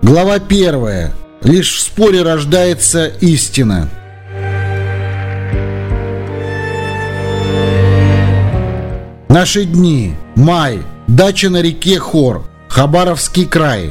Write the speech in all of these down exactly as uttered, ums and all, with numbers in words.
Глава первая. Лишь в споре рождается истина. Наши дни. Май. Дача на реке Хор. Хабаровский край.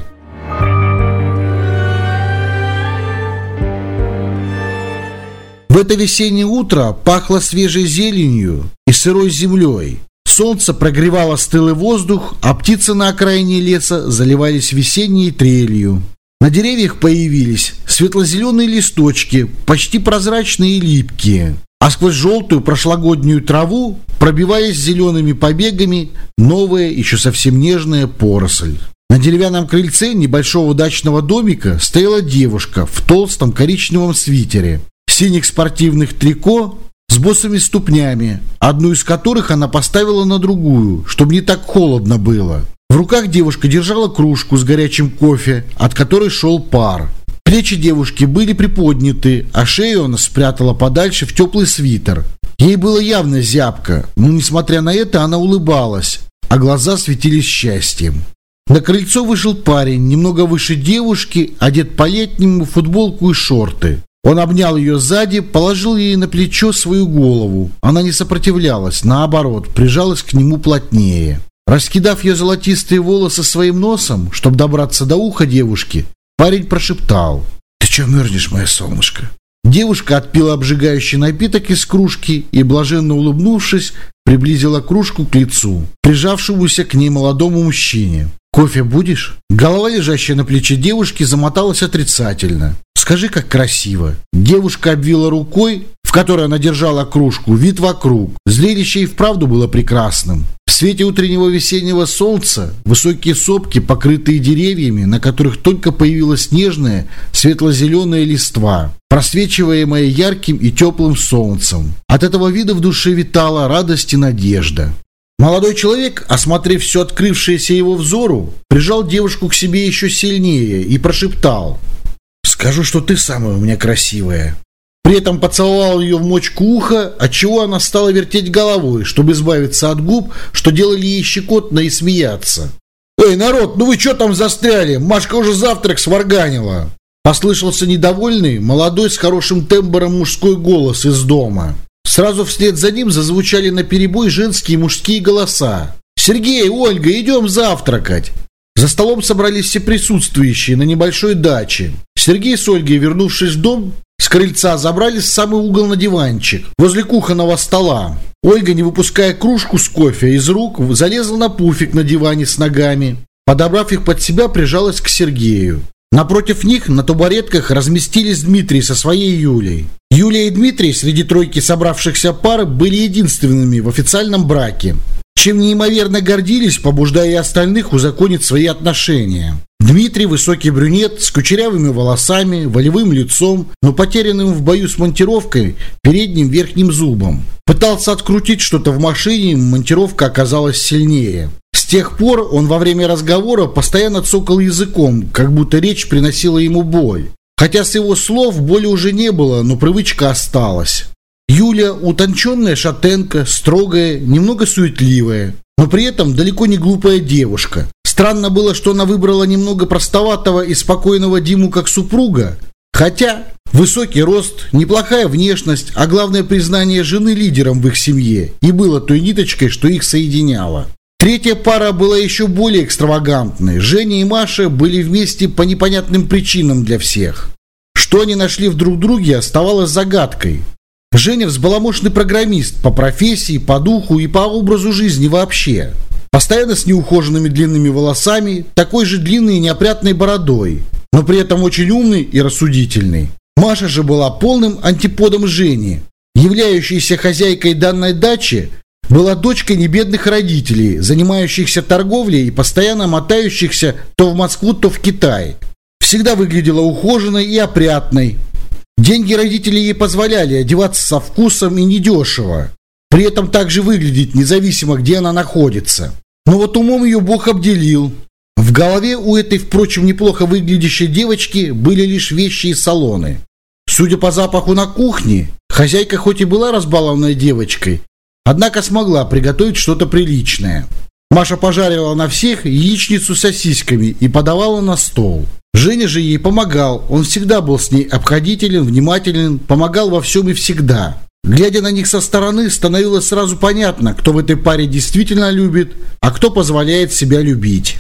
В это весеннее утро пахло свежей зеленью и сырой землей. Солнце прогревало стылый воздух, а птицы на окраине леса заливались весенней трелью. На деревьях появились светло-зеленые листочки, почти прозрачные и липкие. А сквозь желтую прошлогоднюю траву пробиваясь зелеными побегами новая, еще совсем нежная поросль. На деревянном крыльце небольшого дачного домика стояла девушка в толстом коричневом свитере, синих спортивных трико с босыми ступнями, одну из которых она поставила на другую, чтобы не так холодно было. В руках девушка держала кружку с горячим кофе, от которой шел пар. Плечи девушки были приподняты, а шею она спрятала подальше в теплый свитер. Ей было явно зябко, но, несмотря на это, она улыбалась, а глаза светились счастьем. На крыльцо вышел парень, немного выше девушки, одет по-летнему в футболку и шорты. Он обнял ее сзади, положил ей на плечо свою голову. Она не сопротивлялась, наоборот, прижалась к нему плотнее. Раскидав ее золотистые волосы своим носом, чтобы добраться до уха девушки, парень прошептал: «Ты что мерзнешь, моя солнышко?» Девушка отпила обжигающий напиток из кружки и, блаженно улыбнувшись, приблизила кружку к лицу, прижавшемуся к ней молодому мужчине. «Кофе будешь?» Голова, лежащая на плече девушки, замоталась отрицательно. «Скажи, как красиво!» Девушка обвила рукой, в которой она держала кружку, вид вокруг. Зрелище и вправду было прекрасным. В свете утреннего весеннего солнца высокие сопки, покрытые деревьями, на которых только появилась нежная светло-зеленая листва, просвечиваемая ярким и теплым солнцем. От этого вида в душе витала радость и надежда. Молодой человек, осмотрев все открывшееся его взору, прижал девушку к себе еще сильнее и прошептал: «Скажу, что ты самая у меня красивая». При этом поцеловал ее в мочку уха, отчего она стала вертеть головой, чтобы избавиться от губ, что делали ей щекотно и смеяться. «Эй, народ, ну вы что там застряли? Машка уже завтрак сварганила!» Послышался недовольный, молодой с хорошим тембром мужской голос из дома. Сразу вслед за ним зазвучали наперебой женские и мужские голоса. «Сергей, Ольга, идем завтракать!» За столом собрались все присутствующие на небольшой даче. Сергей с Ольгой, вернувшись в дом, с крыльца забрались в самый угол на диванчик, возле кухонного стола. Ольга, не выпуская кружку с кофе из рук, залезла на пуфик на диване с ногами. Подобрав их под себя, прижалась к Сергею. Напротив них на табуретках разместились Дмитрий со своей Юлей. Юлия и Дмитрий среди тройки собравшихся пар были единственными в официальном браке, чем неимоверно гордились, побуждая и остальных узаконить свои отношения. Дмитрий – высокий брюнет с кучерявыми волосами, волевым лицом, но потерянным в бою с монтировкой передним верхним зубом. Пытался открутить что-то в машине, монтировка оказалась сильнее. С тех пор он во время разговора постоянно цокал языком, как будто речь приносила ему боль. Хотя с его слов боли уже не было, но привычка осталась. Юля – утонченная шатенка, строгая, немного суетливая, но при этом далеко не глупая девушка. Странно было, что она выбрала немного простоватого и спокойного Диму как супруга, хотя высокий рост, неплохая внешность, а главное признание жены лидером в их семье и было той ниточкой, что их соединяло. Третья пара была еще более экстравагантной. Женя и Маша были вместе по непонятным причинам для всех. Что они нашли в друг друге, оставалось загадкой. Женя взбаламошный программист по профессии, по духу и по образу жизни вообще. Постоянно с неухоженными длинными волосами, такой же длинной и неопрятной бородой, но при этом очень умный и рассудительный. Маша же была полным антиподом Жени. Являющейся хозяйкой данной дачи была дочкой небедных родителей, занимающихся торговлей и постоянно мотающихся то в Москву, то в Китай. Всегда выглядела ухоженной и опрятной. Деньги родителей ей позволяли одеваться со вкусом и недешево, при этом также выглядеть независимо, где она находится. Но вот умом ее Бог обделил. В голове у этой, впрочем, неплохо выглядящей девочки были лишь вещи и салоны. Судя по запаху на кухне, хозяйка хоть и была разбалованной девочкой, однако смогла приготовить что-то приличное. Маша пожарила на всех яичницу с сосисками и подавала на стол. Женя же ей помогал. Он всегда был с ней обходителен, внимателен, помогал во всем и всегда. Глядя на них со стороны, становилось сразу понятно, кто в этой паре действительно любит, а кто позволяет себя любить.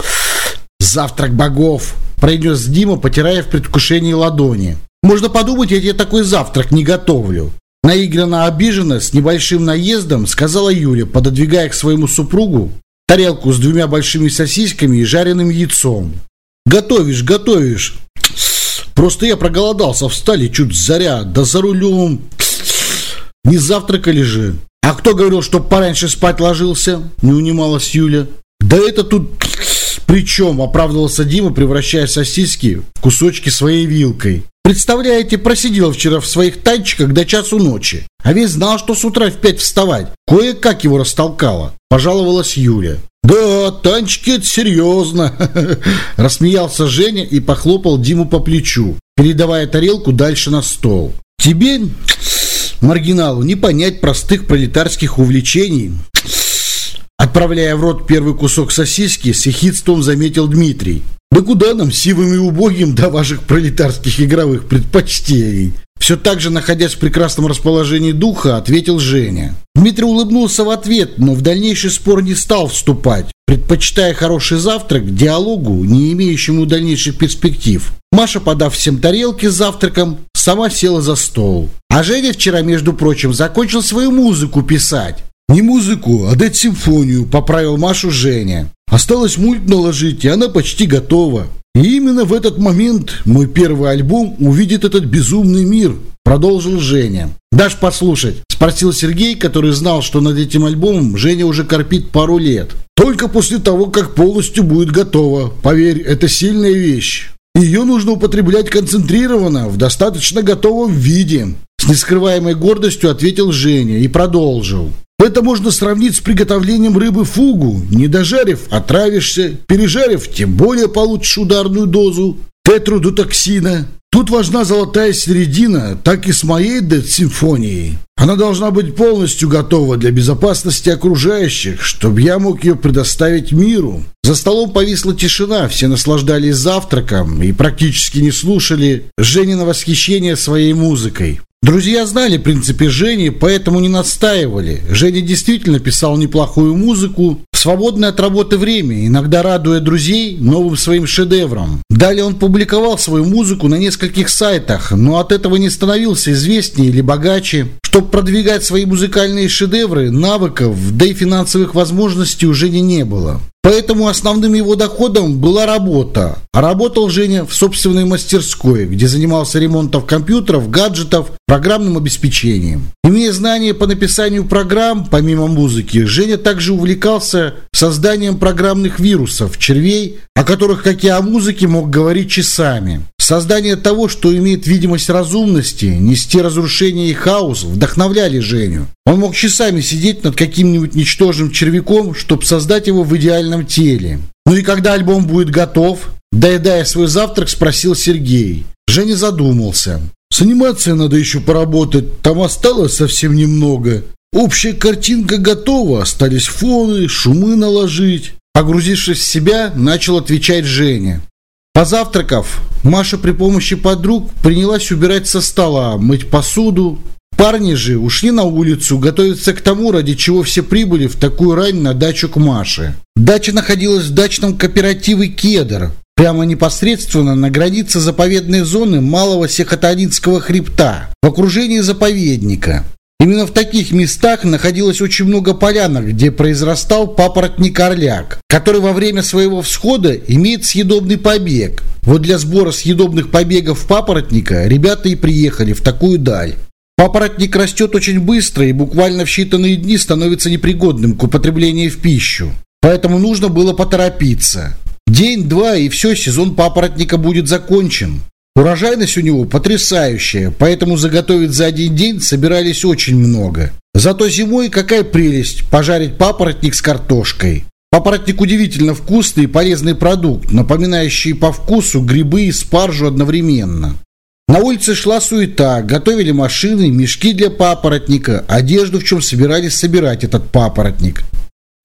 «Завтрак богов», – произнес Дима, потирая в предвкушении ладони. «Можно подумать, я тебе такой завтрак не готовлю». Наигранно обиженно, с небольшим наездом, сказала Юля, пододвигая к своему супругу тарелку с двумя большими сосисками и жареным яйцом. «Готовишь, готовишь. Просто я проголодался, встали чуть заря, да за рулем не завтракали же». «А кто говорил, чтоб пораньше спать ложился?» – не унималась Юля. «Да это тут при чем?» – оправдывался Дима, превращая сосиски в кусочки своей вилкой. «Представляете, просидел вчера в своих танчиках до часу ночи, а ведь знал, что с утра в пять вставать. Кое-как его растолкало», – пожаловалась Юля. «Да, танчики – это серьезно», – рассмеялся Женя и похлопал Диму по плечу, передавая тарелку дальше на стол. «Тебе, маргиналу, не понять простых пролетарских увлечений». Отправляя в рот первый кусок сосиски, с ехидством заметил Дмитрий. «Да куда нам, сивым и убогим, до ваших пролетарских игровых предпочтений?» Все так же, находясь в прекрасном расположении духа, ответил Женя. Дмитрий улыбнулся в ответ, но в дальнейший спор не стал вступать, предпочитая хороший завтрак диалогу, не имеющему дальнейших перспектив. Маша, подав всем тарелки с завтраком, сама села за стол. А Женя вчера, между прочим, закончил свою музыку писать. «Не музыку, а дать симфонию», – поправил Машу Женя. «Осталось мульт наложить, и она почти готова. И именно в этот момент мой первый альбом увидит этот безумный мир», – продолжил Женя. «Дашь послушать?» – спросил Сергей, который знал, что над этим альбомом Женя уже корпит пару лет. «Только после того, как полностью будет готова. Поверь, это сильная вещь. Ее нужно употреблять концентрированно, в достаточно готовом виде», – с нескрываемой гордостью ответил Женя и продолжил. «Это можно сравнить с приготовлением рыбы фугу. Не дожарив, отравишься. Пережарив, тем более получишь ударную дозу тетрудотоксина. Тут важна золотая середина, так и с моей дед-симфонией. Она должна быть полностью готова для безопасности окружающих, чтобы я мог ее предоставить миру». За столом повисла тишина, все наслаждались завтраком и практически не слушали Женина восхищение своей музыкой. Друзья знали принципы Жени, поэтому не настаивали. Женя действительно писал неплохую музыку в свободное от работы время, иногда радуя друзей новым своим шедевром. Далее он публиковал свою музыку на нескольких сайтах, но от этого не становился известнее или богаче. Чтобы продвигать свои музыкальные шедевры, навыков, да и финансовых возможностей у Жени не было. Поэтому основным его доходом была работа. А работал Женя в собственной мастерской, где занимался ремонтом компьютеров, гаджетов, программным обеспечением. Имея знания по написанию программ, помимо музыки, Женя также увлекался созданием программных вирусов, червей, о которых, как и о музыке, мог говорить часами. Создание того, что имеет видимость разумности, нести разрушение и хаос, вдохновляли Женю. Он мог часами сидеть над каким-нибудь ничтожным червяком, чтобы создать его в идеальном теле. «Ну и когда альбом будет готов?» Доедая свой завтрак, спросил Сергей. Женя задумался. «С анимацией надо еще поработать, там осталось совсем немного. Общая картинка готова, остались фоны, шумы наложить». Погрузившись в себя, начал отвечать Женя. Позавтракав, Маша при помощи подруг принялась убирать со стола, мыть посуду. Парни же ушли на улицу, готовиться к тому, ради чего все прибыли в такую рань на дачу к Маше. Дача находилась в дачном кооперативе «Кедр», прямо непосредственно на границе заповедной зоны Малого Сехотанинского хребта, в окружении заповедника. Именно в таких местах находилось очень много полянок, где произрастал папоротник-орляк, который во время своего всхода имеет съедобный побег. Вот для сбора съедобных побегов папоротника ребята и приехали в такую даль. Папоротник растет очень быстро и буквально в считанные дни становится непригодным к употреблению в пищу. Поэтому нужно было поторопиться. День-два и все, сезон папоротника будет закончен. Урожайность у него потрясающая, поэтому заготовить за один день собирались очень много. Зато зимой какая прелесть пожарить папоротник с картошкой. Папоротник удивительно вкусный и полезный продукт, напоминающий по вкусу грибы и спаржу одновременно. На улице шла суета, готовили машины, мешки для папоротника, одежду, в чем собирались собирать этот папоротник.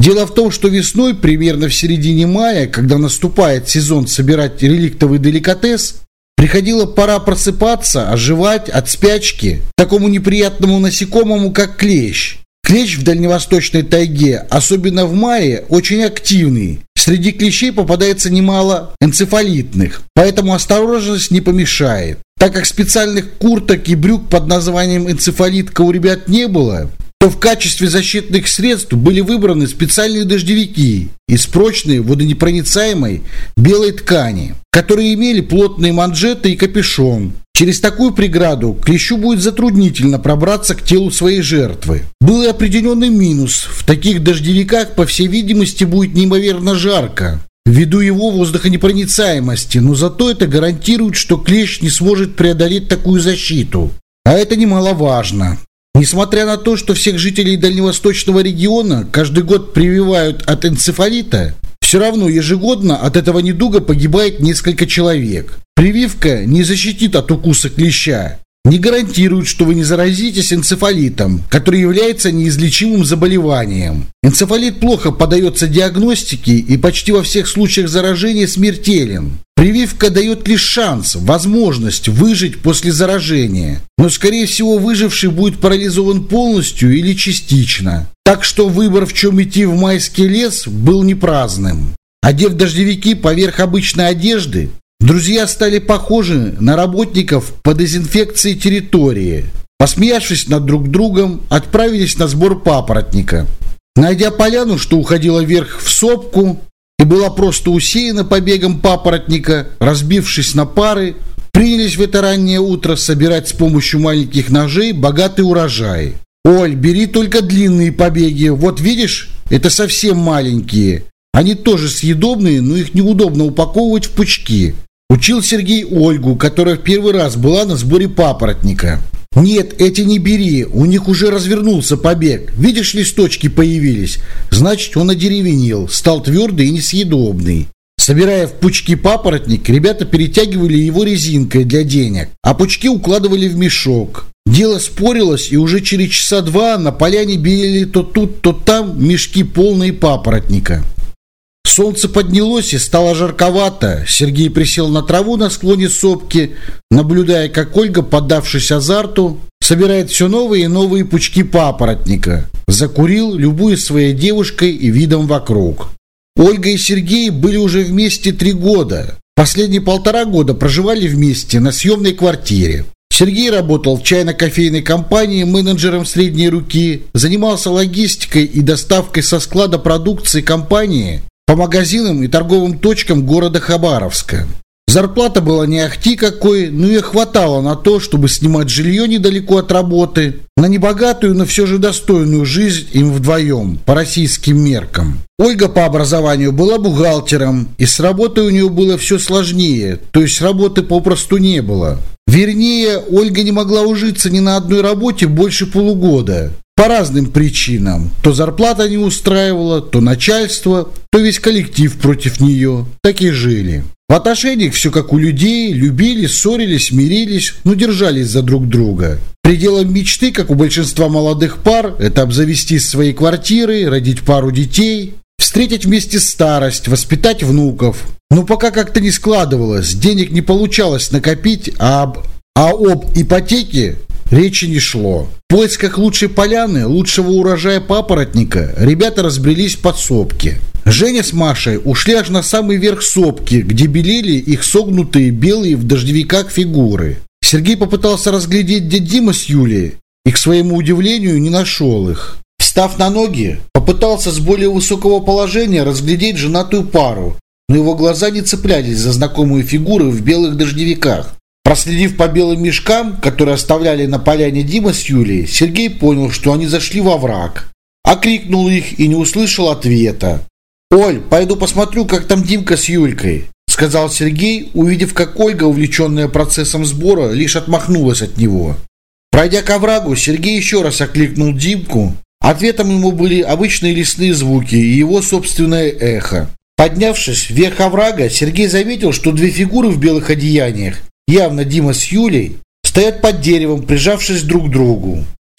Дело в том, что весной, примерно в середине мая, когда наступает сезон собирать реликтовый деликатес, приходила пора просыпаться, оживать от спячки такому неприятному насекомому, как клещ. Клещ в дальневосточной тайге, особенно в мае, очень активный. Среди клещей попадается немало энцефалитных, поэтому осторожность не помешает. Так как специальных курток и брюк под названием энцефалитка у ребят не было, то в качестве защитных средств были выбраны специальные дождевики из прочной водонепроницаемой белой ткани, которые имели плотные манжеты и капюшон. Через такую преграду клещу будет затруднительно пробраться к телу своей жертвы. Был и определенный минус. В таких дождевиках, по всей видимости, будет неимоверно жарко, ввиду его воздухонепроницаемости, но зато это гарантирует, что клещ не сможет преодолеть такую защиту. А это немаловажно. Несмотря на то, что всех жителей дальневосточного региона каждый год прививают от энцефалита, все равно ежегодно от этого недуга погибает несколько человек. Прививка не защитит от укуса клеща, не гарантирует, что вы не заразитесь энцефалитом, который является неизлечимым заболеванием. Энцефалит плохо поддается диагностике и почти во всех случаях заражения смертелен. Прививка дает лишь шанс, возможность выжить после заражения, но, скорее всего, выживший будет парализован полностью или частично. Так что выбор, в чем идти в майский лес, был не праздным. Одев дождевики поверх обычной одежды, друзья стали похожи на работников по дезинфекции территории. Посмеявшись над друг другом, отправились на сбор папоротника. Найдя поляну, что уходила вверх в сопку и была просто усеяна побегом папоротника, разбившись на пары, принялись в это раннее утро собирать с помощью маленьких ножей богатый урожай. «Оль, бери только длинные побеги, вот видишь, это совсем маленькие. Они тоже съедобные, но их неудобно упаковывать в пучки», — учил Сергей Ольгу, которая в первый раз была на сборе папоротника. «Нет, эти не бери, у них уже развернулся побег. Видишь, листочки появились? Значит, он одеревенел, стал твердый и несъедобный». Собирая в пучки папоротник, ребята перетягивали его резинкой для денег, а пучки укладывали в мешок. Дело спорилось, и уже через часа два на поляне белели то тут, то там мешки полные папоротника. Солнце поднялось и стало жарковато. Сергей присел на траву на склоне сопки, наблюдая, как Ольга, поддавшись азарту, собирает все новые и новые пучки папоротника. Закурил, любуясь своей девушкой и видом вокруг. Ольга и Сергей были уже вместе три года. Последние полтора года проживали вместе на съемной квартире. Сергей работал в чайно-кофейной компании менеджером средней руки, занимался логистикой и доставкой со склада продукции компании по магазинам и торговым точкам города Хабаровска. Зарплата была не ахти какой, но и хватало на то, чтобы снимать жилье недалеко от работы, на небогатую, но все же достойную жизнь им вдвоем, по российским меркам. Ольга по образованию была бухгалтером, и с работой у нее было все сложнее, то есть работы попросту не было. Вернее, Ольга не могла ужиться ни на одной работе больше полугода. По разным причинам. То зарплата не устраивала, то начальство, то весь коллектив против нее. Так и жили. В отношениях все как у людей, любили, ссорились, мирились, но держались за друг друга. Пределом мечты, как у большинства молодых пар, это обзавестись своей квартирой, родить пару детей, встретить вместе старость, воспитать внуков. Но пока как-то не складывалось, денег не получалось накопить, а об, а об ипотеке речи не шло. В поисках лучшей поляны, лучшего урожая папоротника ребята разбрелись под сопки. Женя с Машей ушли аж на самый верх сопки, где белели их согнутые белые в дождевиках фигуры. Сергей попытался разглядеть дядь Дима с Юлей и, к своему удивлению, не нашел их. Встав на ноги, попытался с более высокого положения разглядеть женатую пару, но его глаза не цеплялись за знакомые фигуры в белых дождевиках. Проследив по белым мешкам, которые оставляли на поляне Дима с Юлей, Сергей понял, что они зашли во враг. Окрикнул их и не услышал ответа. «Оль, пойду посмотрю, как там Димка с Юлькой», — сказал Сергей, увидев, как Ольга, увлеченная процессом сбора, лишь отмахнулась от него. Пройдя к оврагу, Сергей еще раз окликнул Димку. Ответом ему были обычные лесные звуки и его собственное эхо. Поднявшись вверх оврага, Сергей заметил, что две фигуры в белых одеяниях, явно Дима с Юлей, стоят под деревом, прижавшись друг к другу.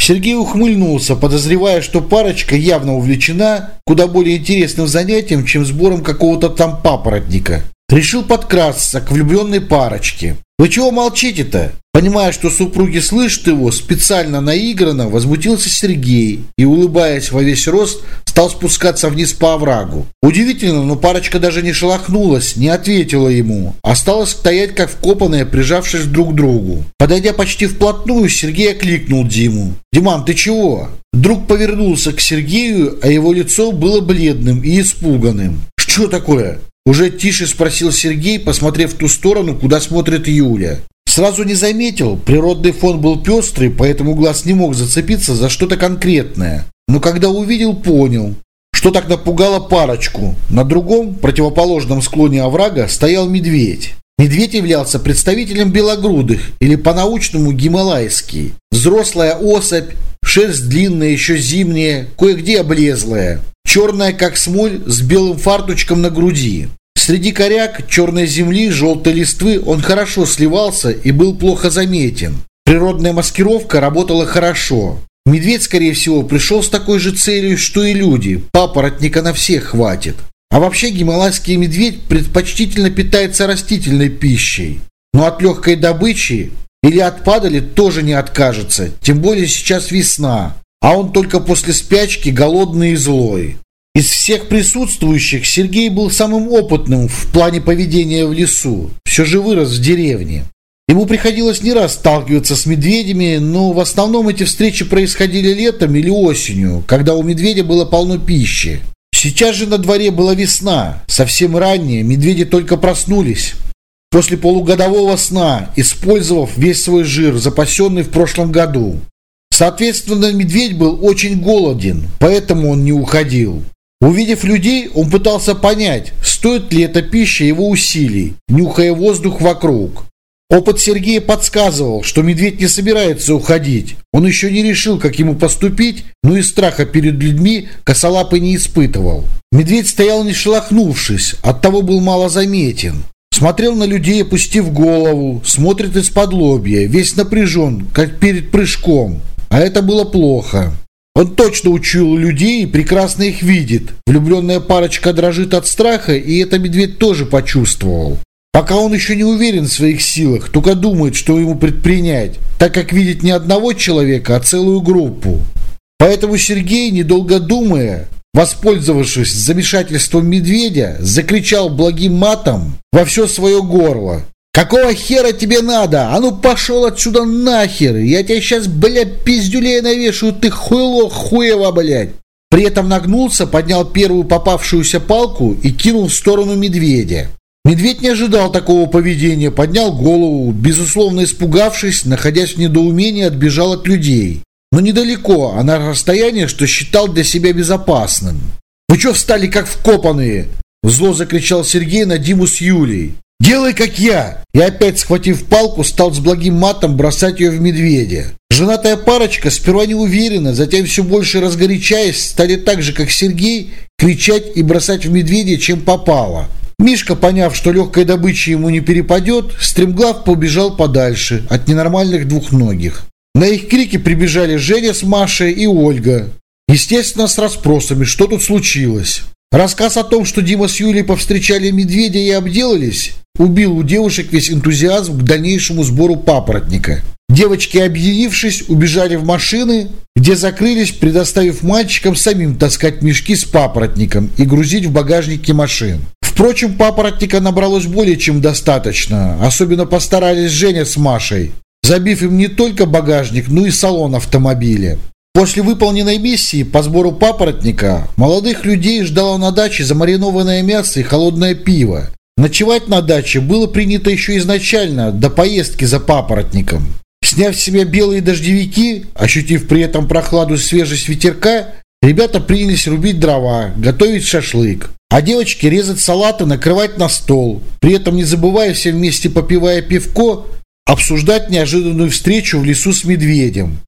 Сергей ухмыльнулся, подозревая, что парочка явно увлечена куда более интересным занятием, чем сбором какого-то там папоротника. Решил подкрасться к влюбленной парочке. «Вы чего молчите-то?» Понимая, что супруги слышат его, специально наигранно возмутился Сергей и, улыбаясь во весь рост, стал спускаться вниз по оврагу. Удивительно, но парочка даже не шелохнулась, не ответила ему. Осталась стоять как вкопанная, прижавшись друг к другу. Подойдя почти вплотную, Сергей окликнул Диму. «Диман, ты чего?» Друг повернулся к Сергею, а его лицо было бледным и испуганным. «Что такое?» Уже тише спросил Сергей, посмотрев в ту сторону, куда смотрит Юля. Сразу не заметил, природный фон был пестрый, поэтому глаз не мог зацепиться за что-то конкретное. Но когда увидел, понял, что так напугало парочку. На другом, противоположном склоне оврага стоял медведь. Медведь являлся представителем белогрудых, или по-научному гималайский. Взрослая особь, шерсть длинная, еще зимняя, кое-где облезлая. Черная, как смоль, с белым фартучком на груди. Среди коряк, черной земли, желтой листвы он хорошо сливался и был плохо заметен. Природная маскировка работала хорошо. Медведь, скорее всего, пришел с такой же целью, что и люди. Папоротника на всех хватит. А вообще гималайский медведь предпочтительно питается растительной пищей. Но от легкой добычи или от падали тоже не откажется. Тем более сейчас весна. А он только после спячки голодный и злой. Из всех присутствующих Сергей был самым опытным в плане поведения в лесу. Все же вырос в деревне. Ему приходилось не раз сталкиваться с медведями, но в основном эти встречи происходили летом или осенью, когда у медведя было полно пищи. Сейчас же на дворе была весна. Совсем ранее медведи только проснулись. После полугодового сна, использовав весь свой жир, запасенный в прошлом году. Соответственно, медведь был очень голоден, поэтому он не уходил. Увидев людей, он пытался понять, стоит ли эта пища его усилий, нюхая воздух вокруг. Опыт Сергея подсказывал, что медведь не собирается уходить. Он еще не решил, как ему поступить, но и страха перед людьми косолапый не испытывал. Медведь стоял не шелохнувшись, оттого был мало заметен. Смотрел на людей, опустив голову, смотрит из-под лобья, весь напряжен, как перед прыжком. А это было плохо. Он точно учуял людей и прекрасно их видит. Влюбленная парочка дрожит от страха, и это медведь тоже почувствовал. Пока он еще не уверен в своих силах, только думает, что ему предпринять, так как видит не одного человека, а целую группу. Поэтому Сергей, недолго думая, воспользовавшись замешательством медведя, закричал благим матом во все свое горло. «Какого хера тебе надо? А ну пошел отсюда нахер! Я тебя сейчас, блядь, пиздюлей навешаю, ты хуйло хуево, блядь!» При этом нагнулся, поднял первую попавшуюся палку и кинул в сторону медведя. Медведь не ожидал такого поведения, поднял голову, безусловно испугавшись, находясь в недоумении, отбежал от людей. Но недалеко, а на расстоянии, что считал для себя безопасным. «Вы что встали как вкопанные?» Зло закричал Сергей на Диму с Юлей. «Делай, как я!» И опять, схватив палку, стал с благим матом бросать ее в медведя. Женатая парочка сперва неуверенно, затем все больше разгорячаясь, стали так же, как Сергей, кричать и бросать в медведя, чем попало. Мишка, поняв, что легкой добычи ему не перепадет, стремглав побежал подальше от ненормальных двухногих. На их крики прибежали Женя с Машей и Ольга. Естественно, с расспросами, что тут случилось. Рассказ о том, что Дима с Юлей повстречали медведя и обделались, убил у девушек весь энтузиазм к дальнейшему сбору папоротника. Девочки, объединившись, убежали в машины, где закрылись, предоставив мальчикам самим таскать мешки с папоротником и грузить в багажники машин. Впрочем, папоротника набралось более чем достаточно. Особенно постарались Женя с Машей, забив им не только багажник, но и салон автомобиля. После выполненной миссии по сбору папоротника молодых людей ждало на даче замаринованное мясо и холодное пиво. Ночевать на даче было принято еще изначально, до поездки за папоротником. Сняв с себя белые дождевики, ощутив при этом прохладу и свежесть ветерка, ребята принялись рубить дрова, готовить шашлык. А девочки резать салаты, накрывать на стол, при этом не забывая, все вместе попивая пивко, обсуждать неожиданную встречу в лесу с медведем.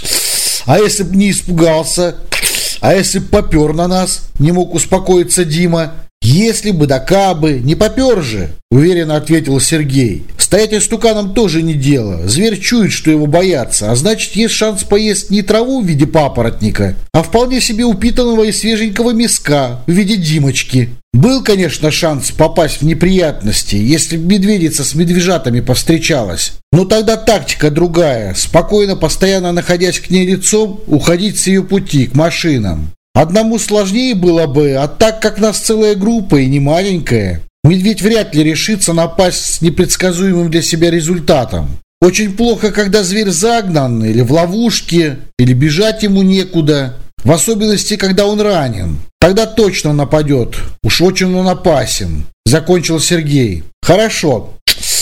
«А если б не испугался? А если б попер на нас?» – не мог успокоиться Дима. «Если бы, да кабы, не попер же», – уверенно ответил Сергей. «С Стоять истуканом тоже не дело. Зверь чует, что его боятся, а значит, есть шанс поесть не траву в виде папоротника, а вполне себе упитанного и свеженького мяска в виде Димочки. Был, конечно, шанс попасть в неприятности, если бы медведица с медвежатами повстречалась. Но тогда тактика другая. Спокойно, постоянно находясь к ней лицом, уходить с ее пути, к машинам. Одному сложнее было бы, а так как нас целая группа и не маленькая, медведь вряд ли решится напасть с непредсказуемым для себя результатом. Очень плохо, когда зверь загнан или в ловушке, или бежать ему некуда. В особенности, когда он ранен. Тогда точно нападет. Уж очень он опасен. Закончил Сергей. Хорошо.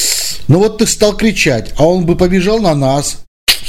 Ну вот ты стал кричать, а он бы побежал на нас.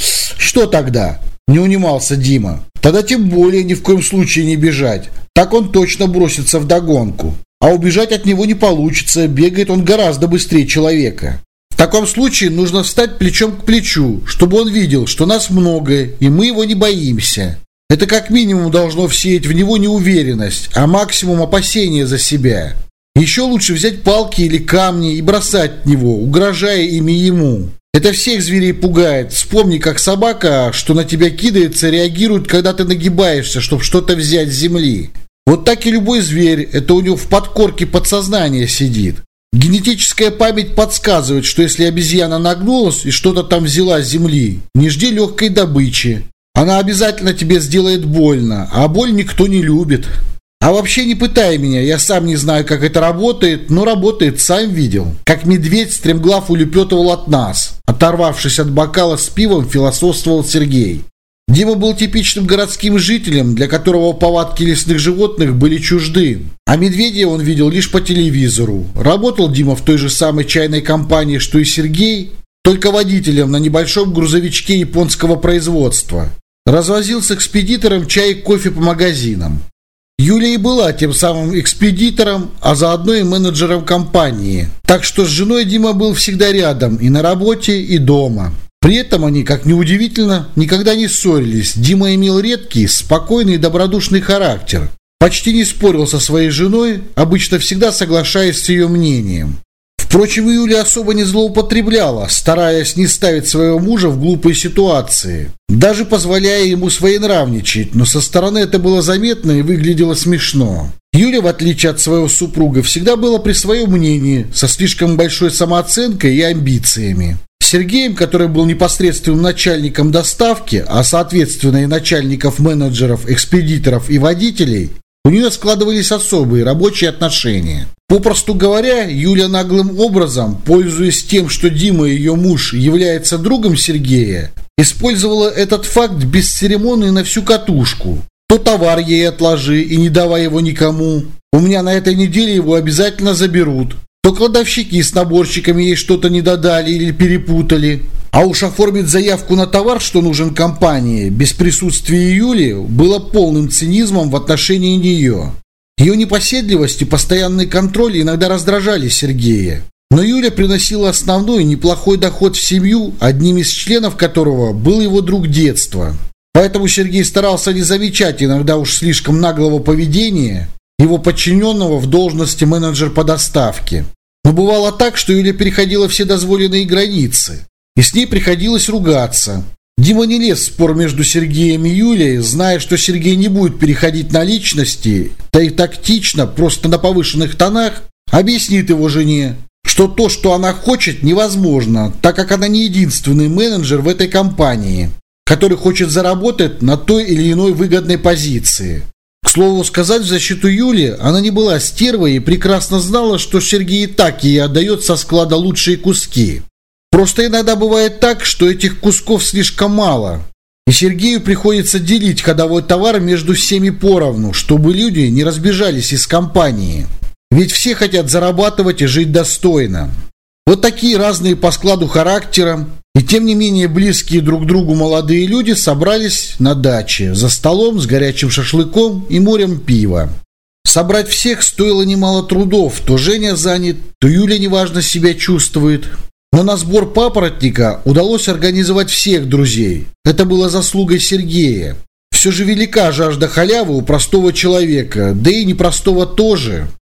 Что тогда? Не унимался Дима. Тогда тем более ни в коем случае не бежать. Так он точно бросится вдогонку. А убежать от него не получится. Бегает он гораздо быстрее человека. В таком случае нужно встать плечом к плечу, чтобы он видел, что нас много, и мы его не боимся. Это как минимум должно всеять в него неуверенность, а максимум опасения за себя. Еще лучше взять палки или камни и бросать в него, угрожая ими ему. Это всех зверей пугает. Вспомни, как собака, что на тебя кидается, реагирует, когда ты нагибаешься, чтобы что-то взять с земли. Вот так и любой зверь, это у него в подкорке подсознания сидит. Генетическая память подсказывает, что если обезьяна нагнулась и что-то там взяла с земли, не жди легкой добычи. Она обязательно тебе сделает больно, а боль никто не любит. А вообще не пытай меня, я сам не знаю, как это работает, но работает, сам видел. Как медведь стремглав улепетывал от нас. Оторвавшись от бокала с пивом, философствовал Сергей. Дима был типичным городским жителем, для которого повадки лесных животных были чужды. А медведя он видел лишь по телевизору. Работал Дима в той же самой чайной компании, что и Сергей, только водителем на небольшом грузовичке японского производства. Развозил с экспедитором чай и кофе по магазинам. Юля и была тем самым экспедитором, а заодно и менеджером компании. Так что с женой Дима был всегда рядом и на работе, и дома. При этом они, как ни удивительно, никогда не ссорились. Дима имел редкий, спокойный и добродушный характер. Почти не спорил со своей женой, обычно всегда соглашаясь с ее мнением. Впрочем, Юля особо не злоупотребляла, стараясь не ставить своего мужа в глупые ситуации, даже позволяя ему своенравничать, но со стороны это было заметно и выглядело смешно. Юля, в отличие от своего супруга, всегда была при своем мнении, со слишком большой самооценкой и амбициями. С Сергеем, который был непосредственным начальником доставки, а соответственно и начальников менеджеров, экспедиторов и водителей, у нее складывались особые рабочие отношения. Попросту говоря, Юля наглым образом, пользуясь тем, что Дима, ее муж, является другом Сергея, использовала этот факт бесцеремонно на всю катушку. То товар ей отложи и не давай его никому. У меня на этой неделе его обязательно заберут. То кладовщики с наборщиками ей что-то не додали или перепутали. А уж оформить заявку на товар, что нужен компании, без присутствия Юли, было полным цинизмом в отношении нее. Ее непоседливость и постоянный контроль иногда раздражали Сергея. Но Юля приносила основной неплохой доход в семью, одним из членов которого был его друг детства. Поэтому Сергей старался не замечать иногда уж слишком наглого поведения его подчиненного в должности менеджер по доставке. Но бывало так, что Юля переходила все дозволенные границы, и с ней приходилось ругаться. Дима не лез в спор между Сергеем и Юлей, зная, что Сергей не будет переходить на личности, да и тактично, просто на повышенных тонах, объяснит его жене, что то, что она хочет, невозможно, так как она не единственный менеджер в этой компании, который хочет заработать на той или иной выгодной позиции. К слову сказать, в защиту Юли, она не была стервой и прекрасно знала, что Сергей и так ей отдает со склада лучшие куски. Просто иногда бывает так, что этих кусков слишком мало, и Сергею приходится делить ходовой товар между всеми поровну, чтобы люди не разбежались из компании. Ведь все хотят зарабатывать и жить достойно. Вот такие разные по складу характера и тем не менее близкие друг другу молодые люди собрались на даче за столом с горячим шашлыком и морем пива. Собрать всех стоило немало трудов, то Женя занят, то Юля неважно себя чувствует. Но на сбор папоротника удалось организовать всех друзей. Это было заслугой Сергея. Все же велика жажда халявы у простого человека, да и непростого тоже.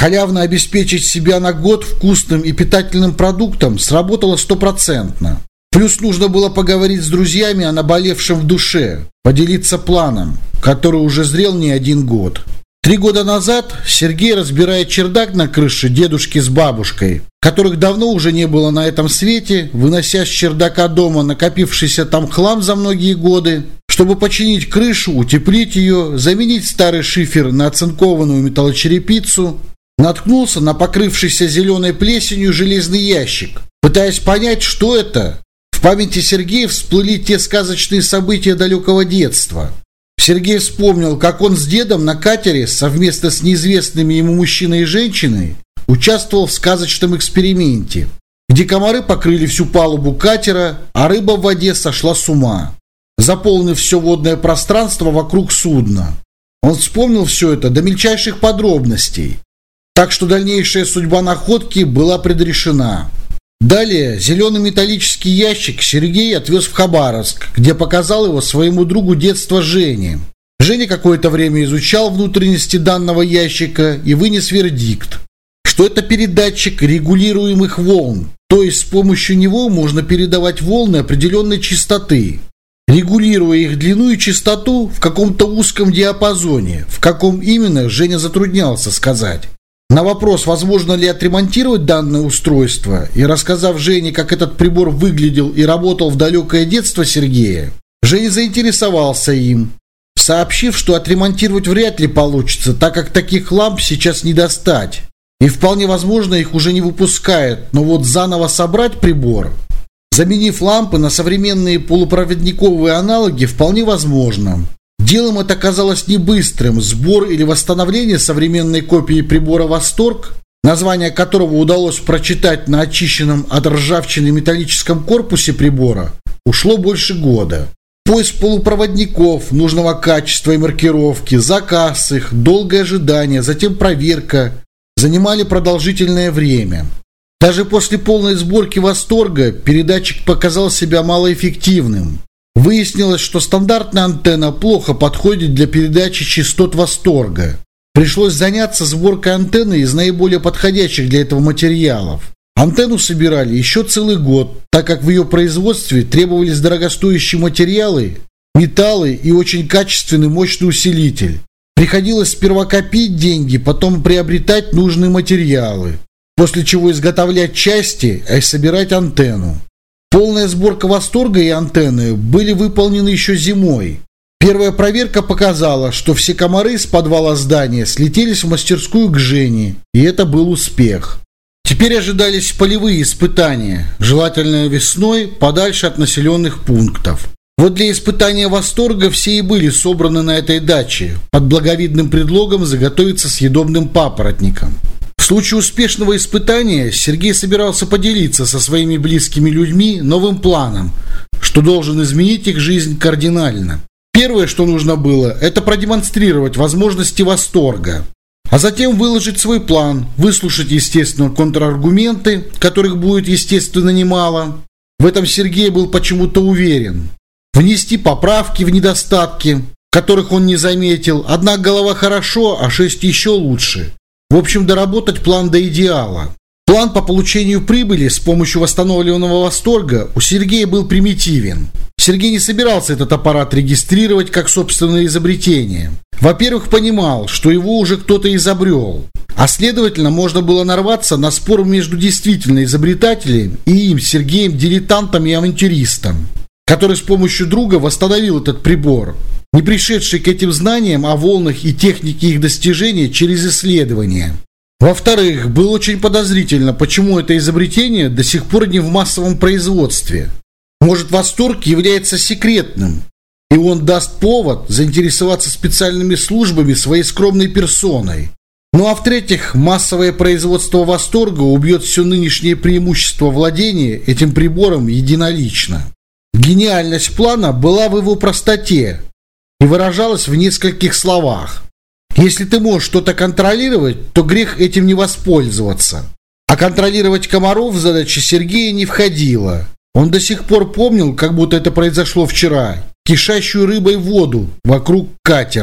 Халявно обеспечить себя на год вкусным и питательным продуктом сработало стопроцентно. Плюс нужно было поговорить с друзьями о наболевшем в душе, поделиться планом, который уже зрел не один год. Три года назад Сергей, разбирая чердак на крыше дедушки с бабушкой, которых давно уже не было на этом свете, вынося с чердака дома накопившийся там хлам за многие годы, чтобы починить крышу, утеплить ее, заменить старый шифер на оцинкованную металлочерепицу, наткнулся на покрывшийся зеленой плесенью железный ящик. Пытаясь понять, что это, в памяти Сергея всплыли те сказочные события далекого детства. Сергей вспомнил, как он с дедом на катере совместно с неизвестными ему мужчиной и женщиной участвовал в сказочном эксперименте, где комары покрыли всю палубу катера, а рыба в воде сошла с ума, заполнив все водное пространство вокруг судна. Он вспомнил все это до мельчайших подробностей, так что дальнейшая судьба находки была предрешена. Далее зеленый металлический ящик Сергей отвез в Хабаровск, где показал его своему другу детства Жене. Женя какое-то время изучал внутренности данного ящика и вынес вердикт, что это передатчик регулируемых волн, то есть с помощью него можно передавать волны определенной частоты, регулируя их длину и частоту в каком-то узком диапазоне, в каком именно Женя затруднялся сказать. На вопрос, возможно ли отремонтировать данное устройство, и рассказав Жене, как этот прибор выглядел и работал в далекое детство Сергея, Женя заинтересовался им, сообщив, что отремонтировать вряд ли получится, так как таких ламп сейчас не достать, и вполне возможно их уже не выпускают, но вот заново собрать прибор, заменив лампы на современные полупроводниковые аналоги, вполне возможно. Делом это оказалось не быстрым. Сбор или восстановление современной копии прибора «Восторг», название которого удалось прочитать на очищенном от ржавчины металлическом корпусе прибора, ушло больше года. Поиск полупроводников нужного качества и маркировки, заказ их, долгое ожидание, затем проверка занимали продолжительное время. Даже после полной сборки «Восторга» передатчик показал себя малоэффективным. Выяснилось, что стандартная антенна плохо подходит для передачи частот «Восторга». Пришлось заняться сборкой антенны из наиболее подходящих для этого материалов. Антенну собирали еще целый год, так как в ее производстве требовались дорогостоящие материалы, металлы и очень качественный мощный усилитель. Приходилось сперва копить деньги, потом приобретать нужные материалы, после чего изготовлять части, а и собирать антенну. Полная сборка «Восторга» и антенны были выполнены еще зимой. Первая проверка показала, что все комары из подвала здания слетелись в мастерскую к Жене, и это был успех. Теперь ожидались полевые испытания, желательно весной, подальше от населенных пунктов. Вот для испытания «Восторга» все и были собраны на этой даче, под благовидным предлогом заготовиться съедобным папоротником. В случае успешного испытания Сергей собирался поделиться со своими близкими людьми новым планом, что должен изменить их жизнь кардинально. Первое, что нужно было, это продемонстрировать возможности «Восторга», а затем выложить свой план, выслушать, естественно, контраргументы, которых будет, естественно, немало. В этом Сергей был почему-то уверен. Внести поправки в недостатки, которых он не заметил. Одна голова хорошо, а шесть еще лучше. В общем, доработать план до идеала. План по получению прибыли с помощью восстановленного «Восторга» у Сергея был примитивен. Сергей не собирался этот аппарат регистрировать как собственное изобретение. Во-первых, понимал, что его уже кто-то изобрел, а следовательно, можно было нарваться на спор между действительно изобретателем и им, Сергеем, дилетантом и авантюристом, который с помощью друга восстановил этот прибор, не пришедший к этим знаниям о волнах и технике их достижения через исследования. Во-вторых, было очень подозрительно, почему это изобретение до сих пор не в массовом производстве. Может, «Восторг» является секретным, и он даст повод заинтересоваться специальными службами своей скромной персоной. Ну а в-третьих, массовое производство «Восторга» убьет все нынешнее преимущество владения этим прибором единолично. Гениальность плана была в его простоте и выражалась в нескольких словах. Если ты можешь что-то контролировать, то грех этим не воспользоваться. А контролировать комаров в задачи Сергея не входило. Он до сих пор помнил, как будто это произошло вчера, кишащую рыбой воду вокруг катера.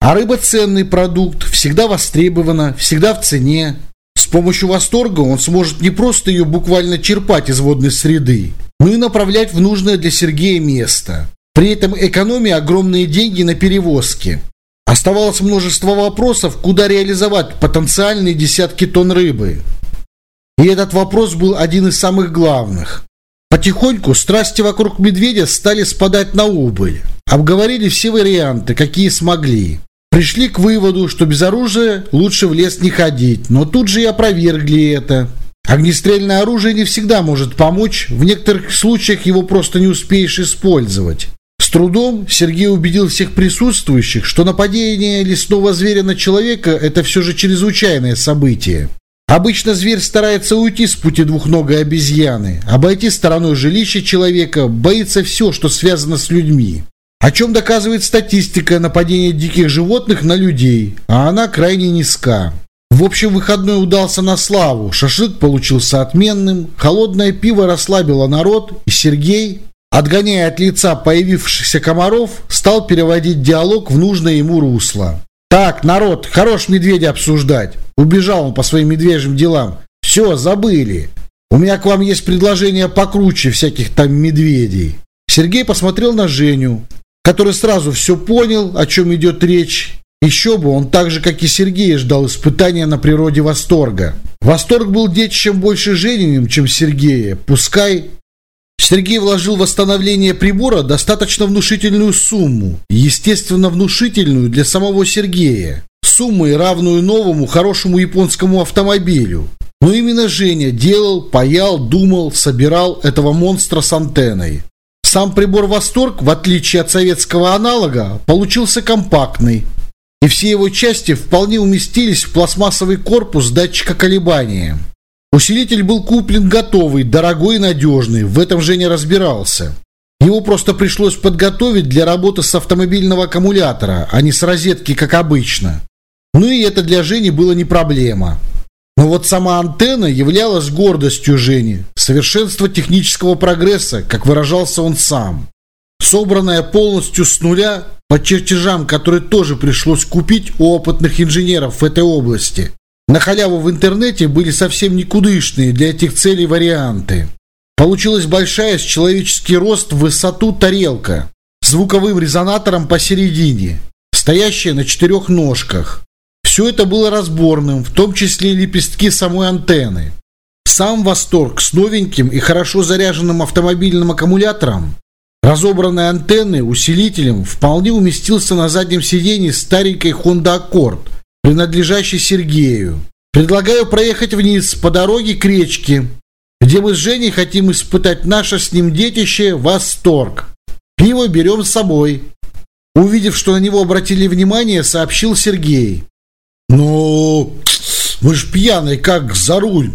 А рыба ценный продукт, всегда востребована, всегда в цене. С помощью восторга он сможет не просто ее буквально черпать из водной среды, но и направлять в нужное для Сергея место. При этом экономия огромные деньги на перевозки. Оставалось множество вопросов, куда реализовать потенциальные десятки тонн рыбы. И этот вопрос был один из самых главных. Потихоньку страсти вокруг медведя стали спадать на убыль. Обговорили все варианты, какие смогли. Пришли к выводу, что без оружия лучше в лес не ходить, но тут же и опровергли это. Огнестрельное оружие не всегда может помочь, в некоторых случаях его просто не успеешь использовать. С трудом Сергей убедил всех присутствующих, что нападение лесного зверя на человека – это все же чрезвычайное событие. Обычно зверь старается уйти с пути двухногой обезьяны, обойти стороной жилище человека, боится все, что связано с людьми. О чем доказывает статистика нападения диких животных на людей, а она крайне низка. В общем, выходной удался на славу, шашлык получился отменным, холодное пиво расслабило народ, и Сергей, отгоняя от лица появившихся комаров, стал переводить диалог в нужное ему русло. «Так, народ, хорош медведя обсуждать!» Убежал он по своим медвежьим делам. «Все, забыли. У меня к вам есть предложение покруче всяких там медведей». Сергей посмотрел на Женю, который сразу все понял, о чем идет речь. Еще бы, он так же, как и Сергей, ждал испытания на природе восторга. Восторг был детищем больше Жениным, чем Сергея. Пускай... Сергей вложил в восстановление прибора достаточно внушительную сумму. Естественно, внушительную для самого Сергея. Суммой, равную новому, хорошему японскому автомобилю. Но именно Женя делал, паял, думал, собирал этого монстра с антенной. Сам прибор «Восторг», в отличие от советского аналога, получился компактный. И все его части вполне уместились в пластмассовый корпус датчика колебания. Усилитель был куплен готовый, дорогой и надежный, в этом Женя разбирался. Его просто пришлось подготовить для работы с автомобильного аккумулятора, а не с розетки, как обычно. Ну и это для Жени было не проблема. Но вот сама антенна являлась гордостью Жени, совершенство технического прогресса, как выражался он сам. Собранная полностью с нуля, по чертежам, которые тоже пришлось купить у опытных инженеров в этой области. На халяву в интернете были совсем никудышные для этих целей варианты. Получилась большая с человеческий рост в высоту тарелка, с звуковым резонатором посередине, стоящая на четырех ножках. Все это было разборным, в том числе и лепестки самой антенны. Сам «Восторг» с новеньким и хорошо заряженным автомобильным аккумулятором, разобранной антенной, усилителем, вполне уместился на заднем сиденье старенькой Honda Accord, принадлежащей Сергею. Предлагаю проехать вниз по дороге к речке, где мы с Женей хотим испытать наше с ним детище «Восторг». Пиво берем с собой. Увидев, что на него обратили внимание, сообщил Сергей. «Ну, вы ж пьяный, как за руль!»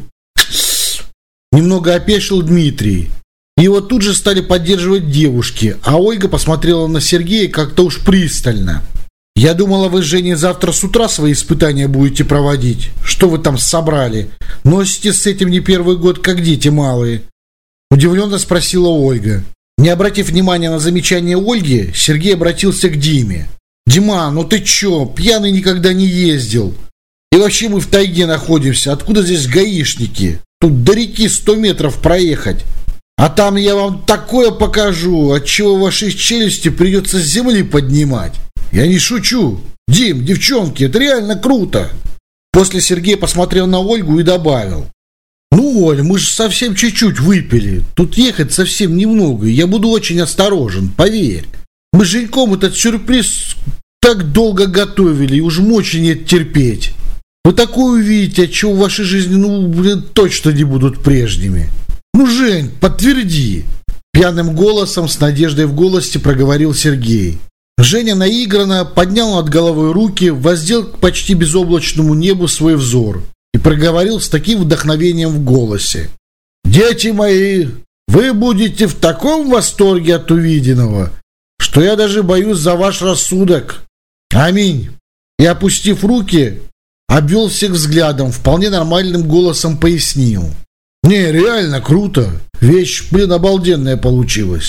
Немного опешил Дмитрий. Его тут же стали поддерживать девушки, а Ольга посмотрела на Сергея как-то уж пристально. «Я думала, вы с Женей завтра с утра свои испытания будете проводить. Что вы там собрали? Носитесь с этим не первый год, как дети малые?» Удивленно спросила Ольга. Не обратив внимания на замечание Ольги, Сергей обратился к Диме. «Дима, ну ты чё, пьяный никогда не ездил. И вообще мы в тайге находимся. Откуда здесь гаишники? Тут до реки сто метров проехать. А там я вам такое покажу, от чего ваши челюсти придется с земли поднимать. Я не шучу. Дим, девчонки, это реально круто». После Сергей посмотрел на Ольгу и добавил. «Ну, Оль, мы же совсем чуть-чуть выпили. Тут ехать совсем немного, и я буду очень осторожен, поверь. Мы с Женьком этот сюрприз так долго готовили, и уж мочи нет терпеть. Вы такое увидите, от чего ваши жизни, ну, блин, точно не будут прежними. Ну, Жень, подтверди!» Пьяным голосом, с надеждой в голосе проговорил Сергей. Женя наигранно поднял над головой руки, воздел к почти безоблачному небу свой взор и проговорил с таким вдохновением в голосе. «Дети мои, вы будете в таком восторге от увиденного, что я даже боюсь за ваш рассудок. Аминь!» И, опустив руки, обвел всех взглядом, вполне нормальным голосом пояснил. «Не, реально круто. Вещь, блин, обалденная получилась.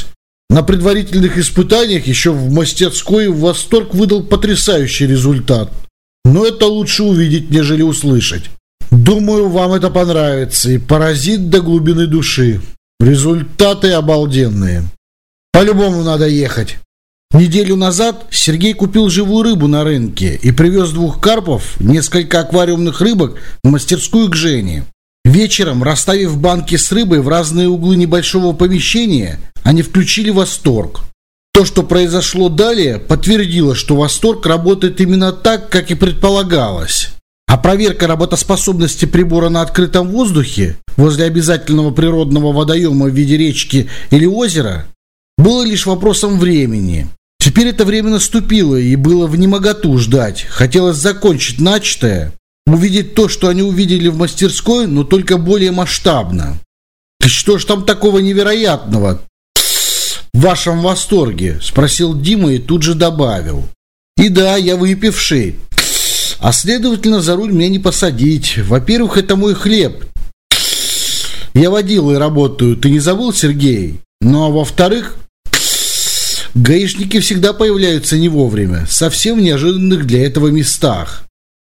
На предварительных испытаниях еще в мастерской «Восторг» выдал потрясающий результат. Но это лучше увидеть, нежели услышать. Думаю, вам это понравится и поразит до глубины души. Результаты обалденные. По-любому надо ехать. Неделю назад Сергей купил живую рыбу на рынке и привез двух карпов, несколько аквариумных рыбок в мастерскую к Жене. Вечером, расставив банки с рыбой в разные углы небольшого помещения, они включили «Восторг». То, что произошло далее, подтвердило, что «Восторг» работает именно так, как и предполагалось. А проверка работоспособности прибора на открытом воздухе, возле обязательного природного водоема в виде речки или озера, было лишь вопросом времени. Теперь это время наступило, и было внемоготу ждать. Хотелось закончить начатое, увидеть то, что они увидели в мастерской, но только более масштабно. «Что ж там такого невероятного в вашем «Восторге»?» – спросил Дима и тут же добавил. «И да, я выпивший, а следовательно, за руль мне не посадить. Во-первых, это мой хлеб. Я водилой работаю, ты не забыл, Сергей? Ну а во-вторых, гаишники всегда появляются не вовремя, совсем в неожиданных для этого местах.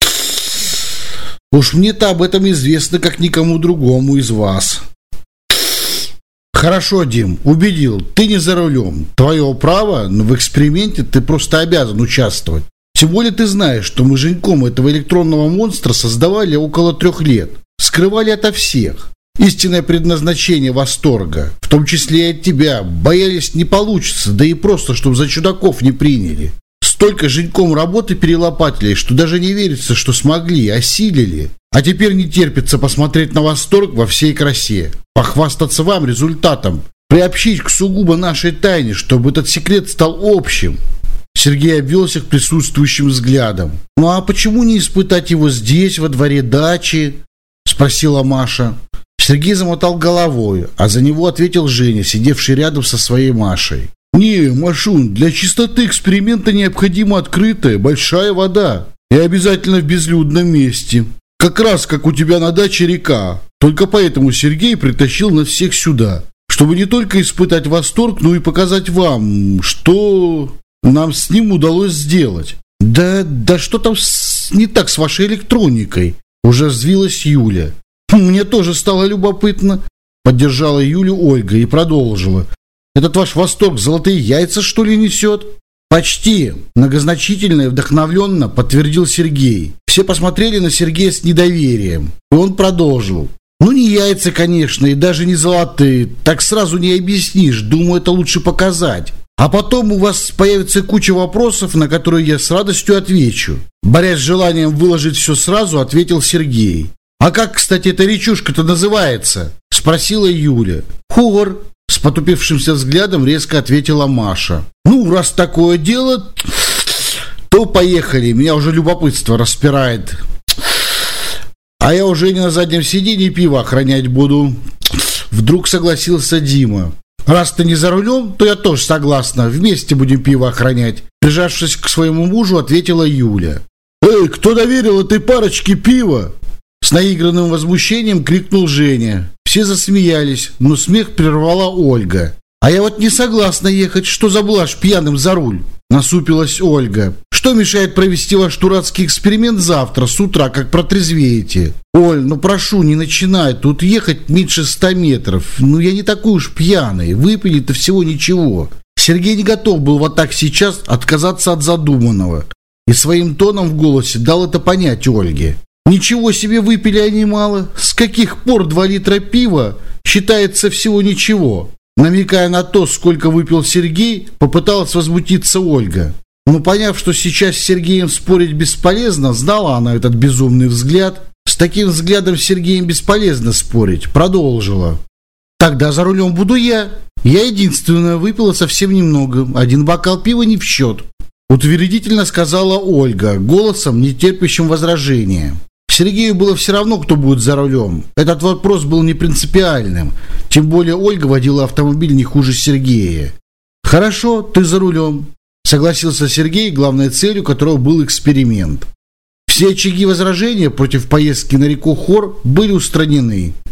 Уж мне-то об этом известно, как никому другому из вас». «Хорошо, Дим, убедил, ты не за рулем. Твое право, но в эксперименте ты просто обязан участвовать. Тем более ты знаешь, что мы с Женьком этого электронного монстра создавали около трех лет. Скрывали ото всех. Истинное предназначение «Восторга», в том числе и от тебя, боялись не получится, да и просто, чтобы за чудаков не приняли. Столько с Женьком работы перелопатили, что даже не верится, что смогли, осилили. А теперь не терпится посмотреть на «Восторг» во всей красе, похвастаться вам результатом, приобщить к сугубо нашей тайне, чтобы этот секрет стал общим. Сергей обвел всех присутствующим взглядом. «Ну а почему не испытать его здесь, во дворе дачи?» – спросила Маша. Сергей замотал головой, а за него ответил Женя, сидевший рядом со своей Машей. «Не, Машун, для чистоты эксперимента необходима открытая, большая вода. И обязательно в безлюдном месте. Как раз как у тебя на даче река. Только поэтому Сергей притащил нас всех сюда, чтобы не только испытать «Восторг», но и показать вам, что нам с ним удалось сделать». «Да, да что там с... не так с вашей электроникой?» Уже взвилась Юля. «Мне тоже стало любопытно», — поддержала Юлю Ольга и продолжила. «Этот ваш «Восторг» золотые яйца, что ли, несет?» «Почти», — многозначительно и вдохновленно подтвердил Сергей. Все посмотрели на Сергея с недоверием, и он продолжил. «Ну, не яйца, конечно, и даже не золотые. Так сразу не объяснишь. Думаю, это лучше показать. А потом у вас появится куча вопросов, на которые я с радостью отвечу». Борясь с желанием выложить все сразу, ответил Сергей. «А как, кстати, эта речушка-то называется?» – спросила Юля. «Хор», – с потупившимся взглядом резко ответила Маша. «Ну, раз такое дело, то поехали. Меня уже любопытство распирает. А я уже не на заднем сиденье пиво охранять буду». Вдруг согласился Дима. «Раз ты не за рулем, то я тоже согласна. Вместе будем пиво охранять». Прижавшись к своему мужу, ответила Юля. «Эй, кто доверил этой парочке пиво?» С наигранным возмущением крикнул Женя. Все засмеялись, но смех прервала Ольга. «А я вот не согласна ехать. Что за блажь пьяным за руль?» Насупилась Ольга. «Что мешает провести ваш дурацкий эксперимент завтра с утра, как протрезвеете?» «Оль, ну прошу, не начинай. Тут ехать меньше ста метров. Ну я не такой уж пьяный. Выпили-то всего ничего». Сергей не готов был вот так сейчас отказаться от задуманного. И своим тоном в голосе дал это понять Ольге. «Ничего себе, выпили они мало. С каких пор два литра пива считается всего ничего?» Намекая на то, сколько выпил Сергей, попыталась возмутиться Ольга. Но поняв, что сейчас с Сергеем спорить бесполезно, знала она этот безумный взгляд. С таким взглядом с Сергеем бесполезно спорить. Продолжила. «Тогда за рулем буду я. Я единственная выпила совсем немного. Один бокал пива не в счет», утвердительно сказала Ольга, голосом, не терпящим возражения. Сергею было все равно, кто будет за рулем. Этот вопрос был не принципиальным. Тем более Ольга водила автомобиль не хуже Сергея. «Хорошо, ты за рулем», согласился Сергей, главной целью которого был эксперимент. Все очаги возражения против поездки на реку Хор были устранены.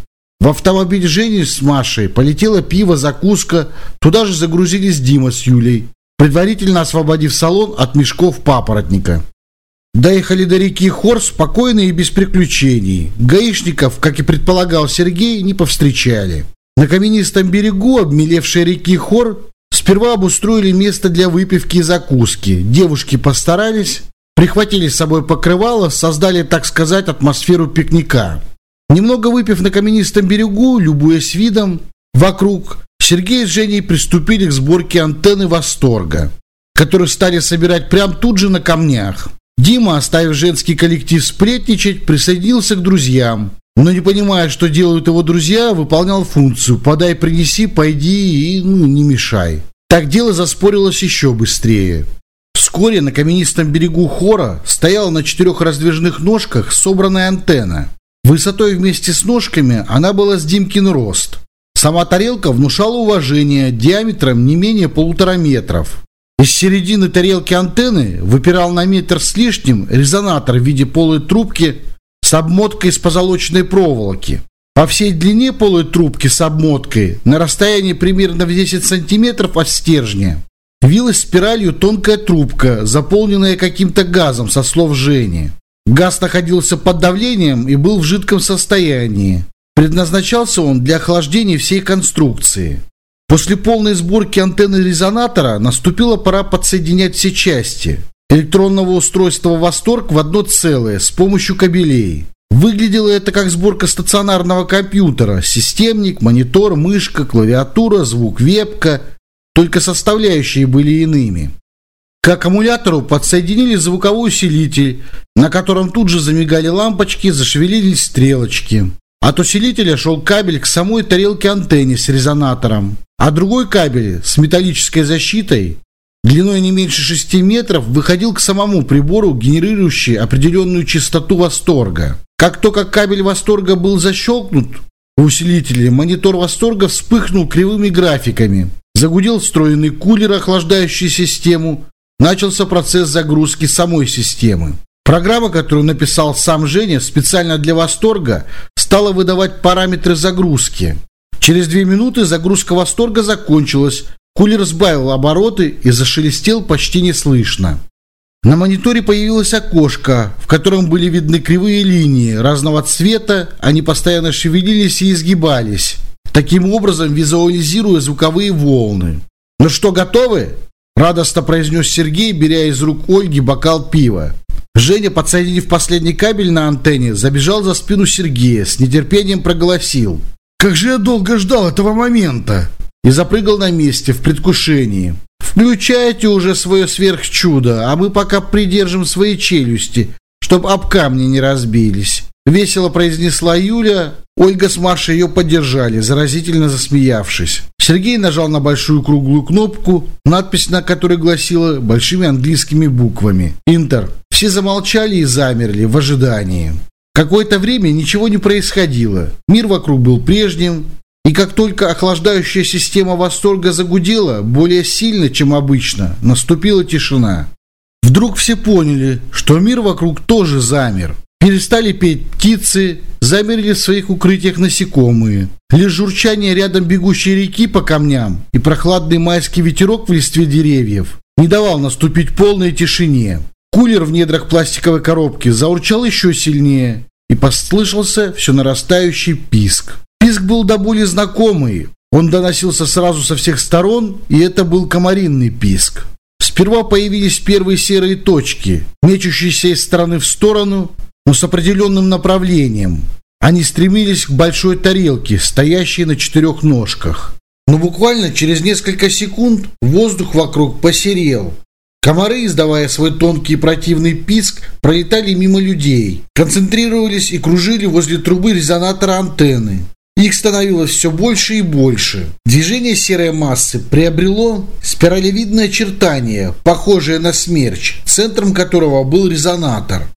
В автомобиль Жени с Машей полетело пиво, закуска. Туда же загрузились Дима с Юлей, предварительно освободив салон от мешков папоротника. Доехали до реки Хор спокойно и без приключений. Гаишников, как и предполагал Сергей, не повстречали. На каменистом берегу обмелевшей реки Хор сперва обустроили место для выпивки и закуски. Девушки постарались, прихватили с собой покрывало, создали, так сказать, атмосферу пикника. Немного выпив на каменистом берегу, любуясь видом вокруг, Сергей с Женей приступили к сборке антенны «Восторга», которую стали собирать прямо тут же на камнях. Дима, оставив женский коллектив сплетничать, присоединился к друзьям, но, не понимая, что делают его друзья, выполнял функцию «подай, принеси, пойди и ну, не мешай». Так дело заспорилось еще быстрее. Вскоре на каменистом берегу Хора стояла на четырех раздвижных ножках собранная антенна. Высотой вместе с ножками она была с Димкин рост. Сама тарелка внушала уважение диаметром не менее полутора метров. Из середины тарелки антенны выпирал на метр с лишним резонатор в виде полой трубки с обмоткой из позолоченной проволоки. По всей длине полой трубки с обмоткой на расстоянии примерно в десять сантиметров от стержня вилась спиралью тонкая трубка, заполненная каким-то газом, со слов Жени. Газ находился под давлением и был в жидком состоянии. Предназначался он для охлаждения всей конструкции. После полной сборки антенны резонатора наступила пора подсоединять все части электронного устройства «Восторг» в одно целое с помощью кабелей. Выглядело это как сборка стационарного компьютера: системник, монитор, мышка, клавиатура, звук, вебка, только составляющие были иными. К аккумулятору подсоединили звуковой усилитель, на котором тут же замигали лампочки, зашевелились стрелочки. От усилителя шел кабель к самой тарелке-антенне с резонатором, а другой кабель с металлической защитой длиной не меньше шести метров выходил к самому прибору, генерирующий определенную частоту «Восторга». Как только кабель «Восторга» был защелкнут в усилителе, монитор «Восторга» вспыхнул кривыми графиками. Загудел встроенный кулер, охлаждающий систему. Начался процесс загрузки самой системы. Программа, которую написал сам Женя специально для «Восторга», стала выдавать параметры загрузки. Через две минуты загрузка «Восторга» закончилась. Кулер сбавил обороты и зашелестел почти неслышно. На мониторе появилось окошко, в котором были видны кривые линии разного цвета, они постоянно шевелились и изгибались, таким образом визуализируя звуковые волны. «Ну что, готовы?» – радостно произнес Сергей, беря из рук Ольги бокал пива. Женя, подсоединив последний кабель на антенне, забежал за спину Сергея, с нетерпением проголосил: «Как же я долго ждал этого момента!» И запрыгал на месте в предвкушении. «Включайте уже свое сверхчудо, а мы пока придержим свои челюсти, чтоб об камни не разбились», — весело произнесла Юля. Ольга с Машей ее поддержали, заразительно засмеявшись. Сергей нажал на большую круглую кнопку, надпись на которой гласила большими английскими буквами «Интер». Все замолчали и замерли в ожидании. Какое-то время ничего не происходило. Мир вокруг был прежним. И как только охлаждающая система «Восторга» загудела более сильно, чем обычно, наступила тишина. Вдруг все поняли, что мир вокруг тоже замер. Перестали петь птицы, замерли в своих укрытиях насекомые. Лишь журчание рядом бегущей реки по камням и прохладный майский ветерок в листве деревьев не давал наступить полной тишине. Кулер в недрах пластиковой коробки заурчал еще сильнее, и послышался все нарастающий писк. Писк был до боли знакомый. Он доносился сразу со всех сторон, и это был комаринный писк. Сперва появились первые серые точки, мечущиеся из стороны в сторону, но с определенным направлением. Они стремились к большой тарелке, стоящей на четырех ножках. Но буквально через несколько секунд воздух вокруг посерел. Комары, издавая свой тонкий и противный писк, пролетали мимо людей, концентрировались и кружили возле трубы резонатора антенны. Их становилось все больше и больше. Движение серой массы приобрело спиралевидное очертание, похожее на смерч, центром которого был резонатор.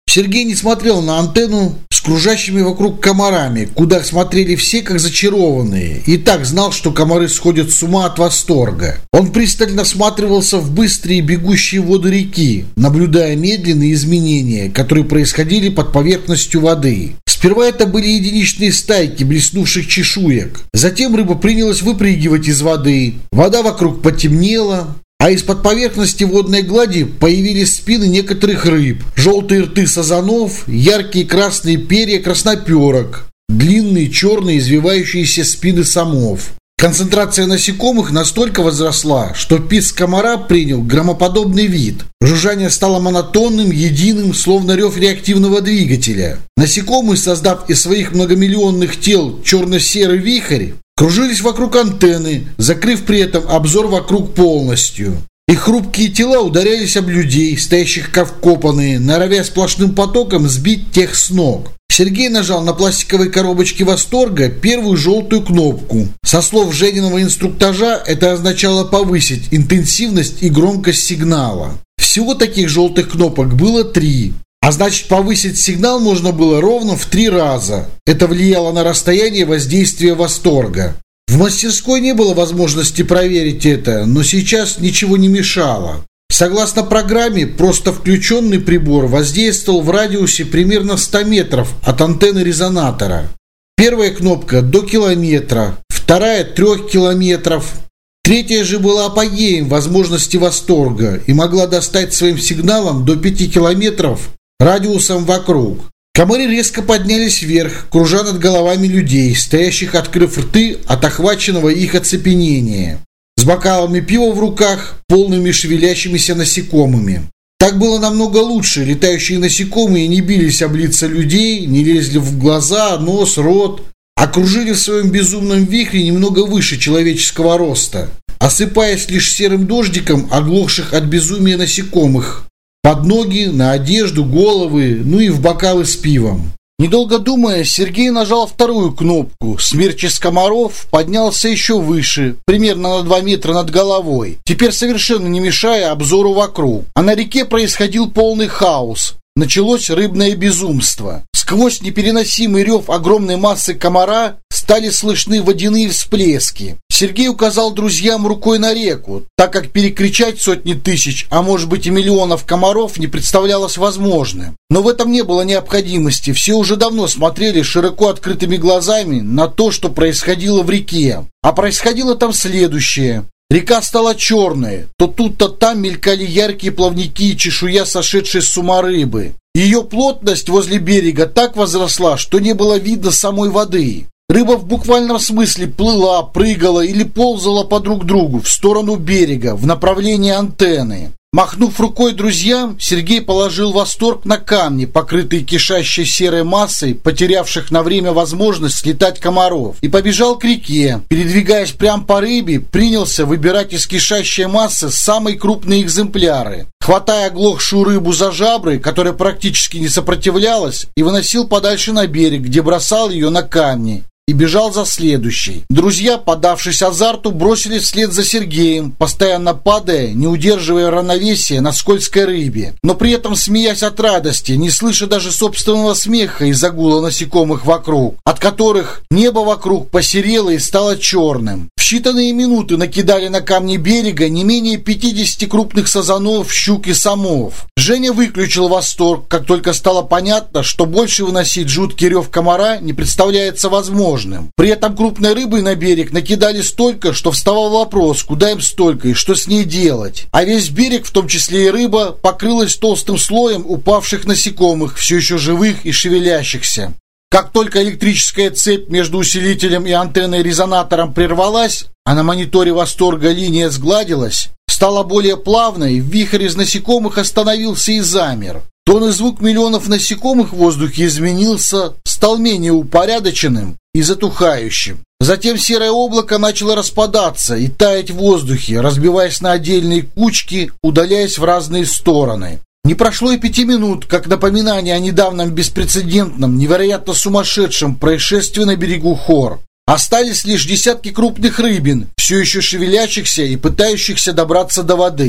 Сергей не смотрел на антенну с кружащими вокруг комарами, куда смотрели все как зачарованные, и так знал, что комары сходят с ума от восторга. Он пристально всматривался в быстрые бегущие воды реки, наблюдая медленные изменения, которые происходили под поверхностью воды. Сперва это были единичные стайки блеснувших чешуек. Затем рыба принялась выпрыгивать из воды. Вода вокруг потемнела, а из-под поверхности водной глади появились спины некоторых рыб, желтые рты сазанов, яркие красные перья красноперок, длинные черные извивающиеся спины самов. Концентрация насекомых настолько возросла, что писк комара принял громоподобный вид. Жужжание стало монотонным, единым, словно рев реактивного двигателя. Насекомые, создав из своих многомиллионных тел черно-серый вихрь, кружились вокруг антенны, закрыв при этом обзор вокруг полностью. Их хрупкие тела ударялись об людей, стоящих как вкопанные, норовя сплошным потоком сбить тех с ног. Сергей нажал на пластиковой коробочке «Восторга» первую желтую кнопку. Со слов Жениного инструктажа это означало повысить интенсивность и громкость сигнала. Всего таких желтых кнопок было три. А значит, повысить сигнал можно было ровно в три раза. Это влияло на расстояние воздействия «Восторга». В мастерской не было возможности проверить это, но сейчас ничего не мешало. Согласно программе, просто включенный прибор воздействовал в радиусе примерно ста метров от антенны резонатора. Первая кнопка до километра, вторая трех километров. Третья же была апогеем возможности «Восторга» и могла достать своим сигналом до пяти километров радиусом вокруг. Комары резко поднялись вверх, кружа над головами людей, стоящих открыв рты от охваченного их оцепенения, с бокалами пива в руках, полными шевелящимися насекомыми. Так было намного лучше. Летающие насекомые не бились об лица людей, не лезли в глаза, нос, рот, а кружили в своем безумном вихре немного выше человеческого роста, осыпаясь лишь серым дождиком оглохших от безумия насекомых под ноги, на одежду, головы, ну и в бокалы с пивом. Недолго думая, Сергей нажал вторую кнопку. Смерч из комаров поднялся еще выше, примерно на два метра над головой, теперь совершенно не мешая обзору вокруг. А на реке происходил полный хаос. Началось рыбное безумство. Сквозь непереносимый рев огромной массы комара стали слышны водяные всплески. Сергей указал друзьям рукой на реку, так как перекричать сотни тысяч, а может быть и миллионов комаров не представлялось возможным. Но в этом не было необходимости. Все уже давно смотрели широко открытыми глазами на то, что происходило в реке. А происходило там следующее. Река стала черной, то тут, то там мелькали яркие плавники и чешуя сошедшей с ума рыбы. Ее плотность возле берега так возросла, что не было видно самой воды. Рыба в буквальном смысле плыла, прыгала или ползала по друг другу в сторону берега, в направлении антенны. Махнув рукой друзьям, Сергей положил «Восторг» на камни, покрытые кишащей серой массой, потерявших на время возможность слетать комаров, и побежал к реке. Передвигаясь прямо по рыбе, принялся выбирать из кишащей массы самые крупные экземпляры. Хватая оглохшую рыбу за жабры, которая практически не сопротивлялась, и выносил подальше на берег, где бросал ее на камни. И бежал за следующей. Друзья, поддавшись азарту, бросились вслед за Сергеем, постоянно падая, не удерживая равновесия на скользкой рыбе, но при этом смеясь от радости, не слыша даже собственного смеха из-за гула насекомых вокруг, от которых небо вокруг посерело и стало черным. В считанные минуты накидали на камни берега не менее пятидесяти крупных сазанов, щук и самов. Женя выключил «Восторг», как только стало понятно, что больше выносить жуткий рев комара не представляется возможным. При этом крупной рыбы на берег накидали столько, что вставал вопрос, куда им столько и что с ней делать. А весь берег, в том числе и рыба, покрылась толстым слоем упавших насекомых, все еще живых и шевелящихся. Как только электрическая цепь между усилителем и антенной-резонатором прервалась, а на мониторе «Восторга» линия сгладилась, стала более плавной, вихрь из насекомых остановился и замер. Тон и звук миллионов насекомых в воздухе изменился, стал менее упорядоченным и затухающим. Затем серое облако начало распадаться и таять в воздухе, разбиваясь на отдельные кучки, удаляясь в разные стороны. Не прошло и пяти минут, как напоминание о недавнем беспрецедентном, невероятно сумасшедшем происшествии на берегу Хор. Остались лишь десятки крупных рыбин, все еще шевелящихся и пытающихся добраться до воды.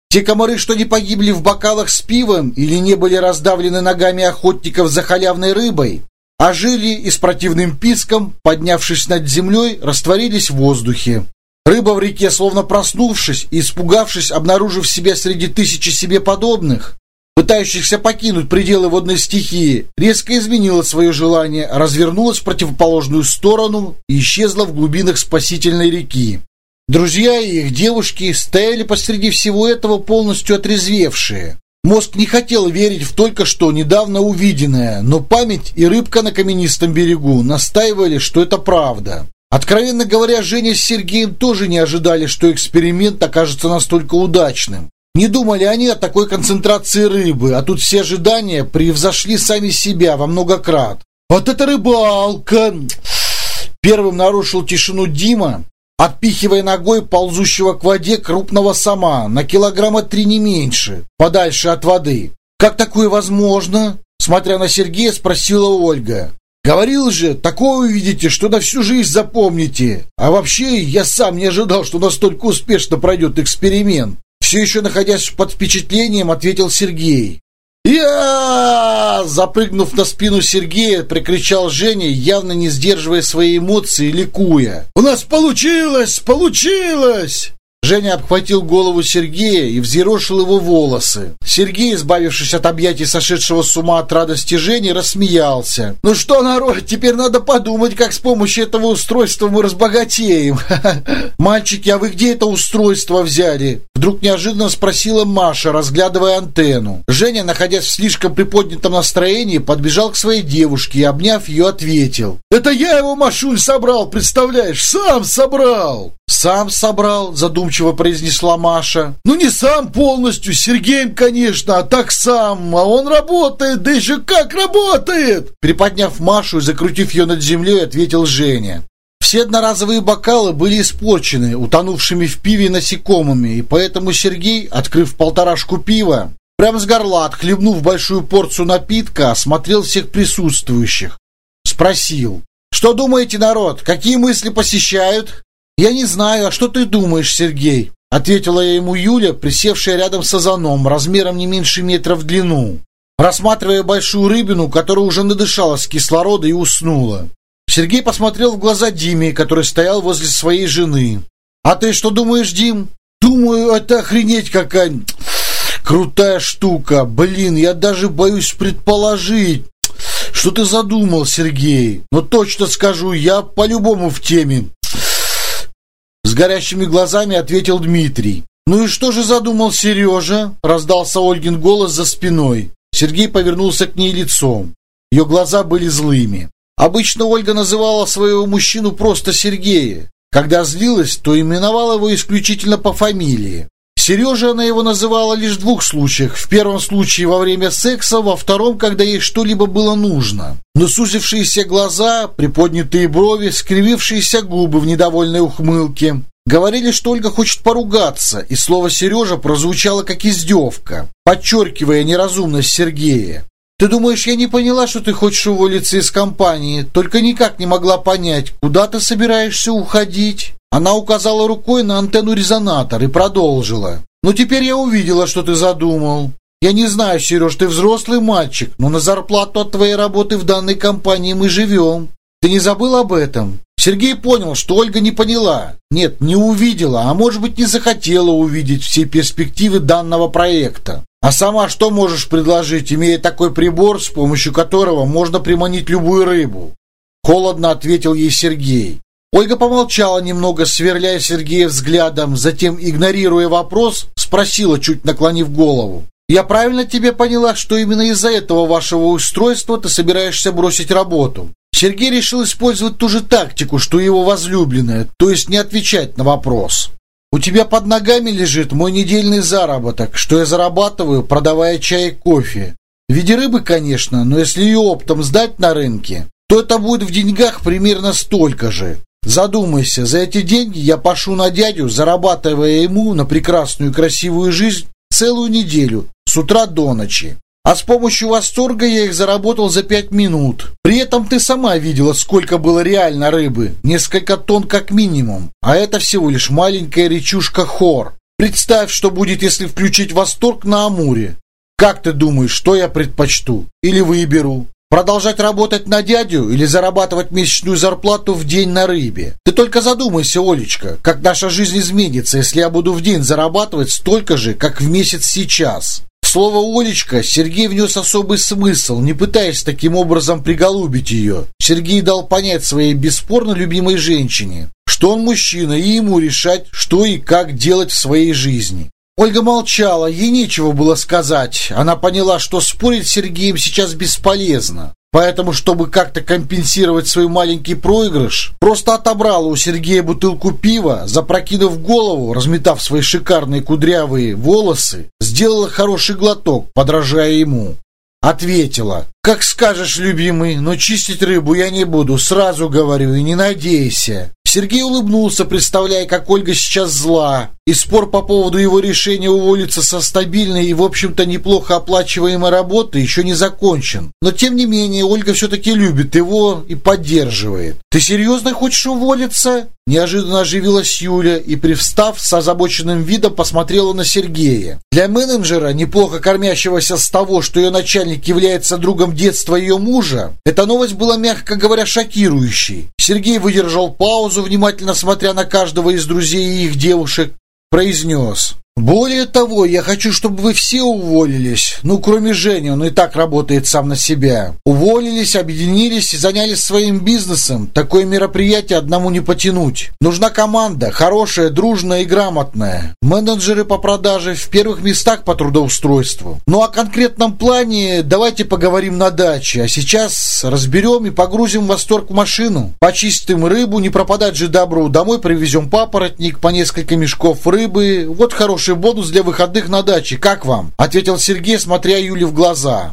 Те комары, что не погибли в бокалах с пивом или не были раздавлены ногами охотников за халявной рыбой, а жили и с противным писком, поднявшись над землей, растворились в воздухе. Рыба в реке, словно проснувшись и испугавшись, обнаружив себя среди тысячи себе подобных, пытающихся покинуть пределы водной стихии, резко изменила свое желание, развернулась в противоположную сторону и исчезла в глубинах спасительной реки. Друзья и их девушки стояли посреди всего этого полностью отрезвевшие. Мозг не хотел верить в только что недавно увиденное, но память и рыбка на каменистом берегу настаивали, что это правда. Откровенно говоря, Женя с Сергеем тоже не ожидали, что эксперимент окажется настолько удачным. Не думали они о такой концентрации рыбы, а тут все ожидания превзошли сами себя во много крат. «Вот это рыбалка!» Первым нарушил тишину Дима, отпихивая ногой ползущего к воде крупного сома, на килограмма три не меньше, подальше от воды. «Как такое возможно?» Смотря на Сергея, спросила Ольга. «Говорил же, такое увидите, что на всю жизнь запомните. А вообще, я сам не ожидал, что настолько успешно пройдет эксперимент». Все еще находясь под впечатлением, ответил Сергей. «Я!» Запрыгнув на спину Сергея, прикричал Женя, явно не сдерживая свои эмоции, ликуя. «У нас получилось! Получилось!» Женя обхватил голову Сергея и взъерошил его волосы. Сергей, избавившись от объятий сошедшего с ума от радости Жени, рассмеялся. «Ну что, народ, теперь надо подумать, как с помощью этого устройства мы разбогатеем». «Мальчики, а вы где это устройство взяли?» Вдруг неожиданно спросила Маша, разглядывая антенну. Женя, находясь в слишком приподнятом настроении, подбежал к своей девушке и, обняв ее, ответил. «Это я его, Машуль, собрал, представляешь? Сам собрал!» «Сам собрал?» – задумчиво произнесла Маша. «Ну не сам полностью, с Сергеем, конечно, а так сам. А он работает, да еще как работает!» Приподняв Машу и закрутив ее над землей, ответил Женя. Все одноразовые бокалы были испорчены, утонувшими в пиве насекомыми, и поэтому Сергей, открыв полторашку пива, прямо с горла, отхлебнув большую порцию напитка, осмотрел всех присутствующих. Спросил. «Что думаете, народ, какие мысли посещают?» «Я не знаю, а что ты думаешь, Сергей?» Ответила я ему Юля, присевшая рядом с азаном, размером не меньше метра в длину, рассматривая большую рыбину, которая уже надышалась кислорода и уснула. Сергей посмотрел в глаза Диме, который стоял возле своей жены. «А ты что думаешь, Дим?» «Думаю, это охренеть какая крутая штука. Блин, я даже боюсь предположить, что ты задумал, Сергей. Но точно скажу, я по-любому в теме». С горящими глазами ответил Дмитрий. «Ну и что же задумал Сережа?» Раздался Ольгин голос за спиной. Сергей повернулся к ней лицом. Ее глаза были злыми. Обычно Ольга называла своего мужчину просто Сергея. Когда злилась, то именовала его исключительно по фамилии. Сережа она его называла лишь в двух случаях. В первом случае во время секса, во втором, когда ей что-либо было нужно. Но сузившиеся глаза, приподнятые брови, скривившиеся губы в недовольной ухмылке говорили, что Ольга хочет поругаться, и слово «Сережа» прозвучало как издевка, подчеркивая неразумность Сергея. «Ты думаешь, я не поняла, что ты хочешь уволиться из компании, только никак не могла понять, куда ты собираешься уходить?» Она указала рукой на антенну-резонатор и продолжила. «Ну теперь я увидела, что ты задумал. Я не знаю, Сереж, ты взрослый мальчик, но на зарплату от твоей работы в данной компании мы живем. Ты не забыл об этом?» Сергей понял, что Ольга не поняла. Нет, не увидела, а может быть не захотела увидеть все перспективы данного проекта. «А сама что можешь предложить, имея такой прибор, с помощью которого можно приманить любую рыбу?» Холодно ответил ей Сергей. Ольга помолчала немного, сверляя Сергея взглядом, затем, игнорируя вопрос, спросила, чуть наклонив голову. «Я правильно тебе поняла, что именно из-за этого вашего устройства ты собираешься бросить работу?» Сергей решил использовать ту же тактику, что и его возлюбленная, то есть не отвечать на вопрос. «У тебя под ногами лежит мой недельный заработок, что я зарабатываю, продавая чай и кофе. В виде рыбы, конечно, но если ее оптом сдать на рынке, то это будет в деньгах примерно столько же. Задумайся, за эти деньги я пашу на дядю, зарабатывая ему на прекрасную и красивую жизнь целую неделю, с утра до ночи. А с помощью восторга я их заработал за пять минут. При этом ты сама видела, сколько было реально рыбы. Несколько тонн как минимум. А это всего лишь маленькая речушка Хор. Представь, что будет, если включить «Восторг» на Амуре. Как ты думаешь, что я предпочту? Или выберу? Продолжать работать на дядю или зарабатывать месячную зарплату в день на рыбе? Ты только задумайся, Олечка, как наша жизнь изменится, если я буду в день зарабатывать столько же, как в месяц сейчас. В слово «Олечка» Сергей внес особый смысл, не пытаясь таким образом приголубить ее. Сергей дал понять своей бесспорно любимой женщине, что он мужчина и ему решать, что и как делать в своей жизни. Ольга молчала, ей нечего было сказать. Она поняла, что спорить с Сергеем сейчас бесполезно. Поэтому, чтобы как-то компенсировать свой маленький проигрыш, просто отобрала у Сергея бутылку пива, запрокинув голову, разметав свои шикарные кудрявые волосы, сделала хороший глоток, подражая ему. Ответила: «Как скажешь, любимый, но чистить рыбу я не буду, сразу говорю, и не надейся». Сергей улыбнулся, представляя, как Ольга сейчас зла, и спор по поводу его решения уволиться со стабильной и, в общем-то, неплохо оплачиваемой работы еще не закончен. Но, тем не менее, Ольга все-таки любит его и поддерживает. «Ты серьезно хочешь уволиться?» Неожиданно оживилась Юля и, привстав, с озабоченным видом посмотрела на Сергея. Для менеджера, неплохо кормящегося с того, что ее начальник является другом детства ее мужа, эта новость была, мягко говоря, шокирующей. Сергей выдержал паузу, внимательно смотря на каждого из друзей и их девушек, произнес: «Более того, я хочу, чтобы вы все уволились. Ну, кроме Жени, он и так работает сам на себя. Уволились, объединились и занялись своим бизнесом. Такое мероприятие одному не потянуть. Нужна команда, хорошая, дружная и грамотная. Менеджеры по продаже в первых местах по трудоустройству. Ну, о конкретном плане давайте поговорим на даче. А сейчас разберем и погрузим «Восторг» в машину. Почистим рыбу, не пропадать же добру. Домой привезем папоротник, по несколько мешков рыбы. Вот хороший бонус для выходных на даче. Как вам?» — ответил Сергей, смотря Юле в глаза.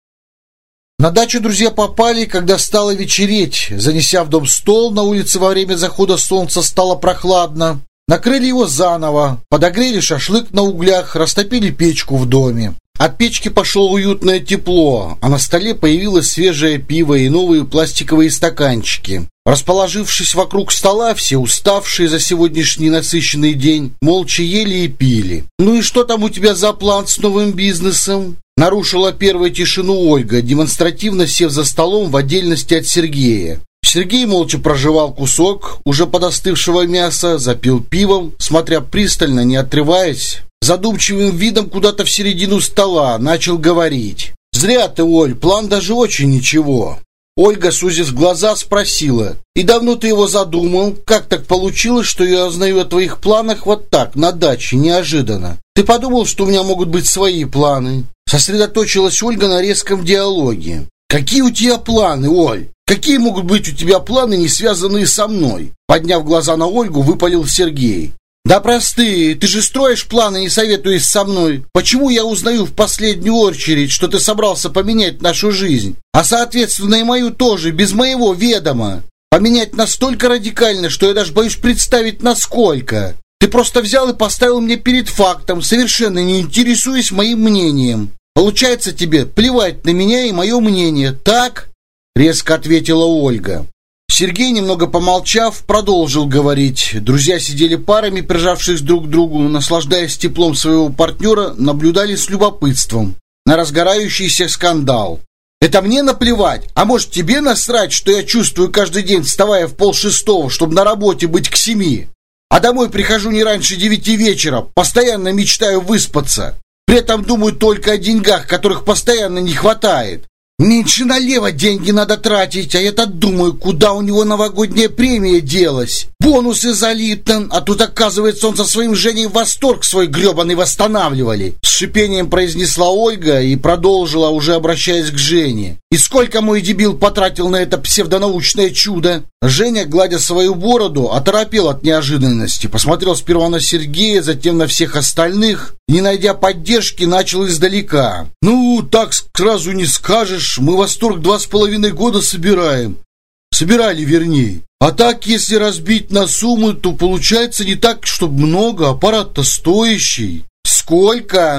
На дачу друзья попали, когда стало вечереть. Занеся в дом стол, на улице во время захода солнца стало прохладно. Накрыли его заново, подогрели шашлык на углях, растопили печку в доме. От печки пошло уютное тепло, а на столе появилось свежее пиво и новые пластиковые стаканчики. Расположившись вокруг стола, все уставшие за сегодняшний насыщенный день, молча ели и пили. «Ну и что там у тебя за план с новым бизнесом?» Нарушила первую тишину Ольга, демонстративно сев за столом в отдельности от Сергея. Сергей молча прожевал кусок уже подостывшего мяса, запил пивом, смотря пристально, не отрываясь. Задумчивым видом куда-то в середину стола начал говорить: «Зря ты, Оль, план даже очень ничего». Ольга, сузив глаза, спросила: «И давно ты его задумал? Как так получилось, что я узнаю о твоих планах вот так, на даче, неожиданно? Ты подумал, что у меня могут быть свои планы?» Сосредоточилась Ольга на резком диалоге. «Какие у тебя планы, Оль? Какие могут быть у тебя планы, не связанные со мной?» Подняв глаза на Ольгу, выпалил Сергей. «Да простые, ты же строишь планы, не советуясь со мной. Почему я узнаю в последнюю очередь, что ты собрался поменять нашу жизнь? А соответственно и мою тоже, без моего ведома. Поменять настолько радикально, что я даже боюсь представить, насколько. Ты просто взял и поставил мне перед фактом, совершенно не интересуясь моим мнением. Получается, тебе плевать на меня и мое мнение, так?» Резко ответила Ольга. Сергей, немного помолчав, продолжил говорить. Друзья сидели парами, прижавшись друг к другу, наслаждаясь теплом своего партнера, наблюдали с любопытством на разгорающийся скандал. «Это мне наплевать? А может, тебе насрать, что я чувствую каждый день, вставая в полшестого, чтобы на работе быть к семи? А домой прихожу не раньше девяти вечера, постоянно мечтаю выспаться. При этом думаю только о деньгах, которых постоянно не хватает. Меньше налево деньги надо тратить, а я-то думаю, куда у него новогодняя премия делась. Бонусы за Липтон, а тут, оказывается, он со своим Женей «Восторг» свой гребаный восстанавливали. С шипением произнесла Ольга и продолжила, уже обращаясь к Жене. «И сколько мой дебил потратил на это псевдонаучное чудо?» Женя, гладя свою бороду, оторопел от неожиданности. Посмотрел сперва на Сергея, затем на всех остальных. Не найдя поддержки, начал издалека. «Ну, так сразу не скажешь. Мы «Восторг» два с половиной года собираем. Собирали, вернее. А так, если разбить на сумму, то получается не так, чтобы много. Аппарат-то стоящий». «Сколько?»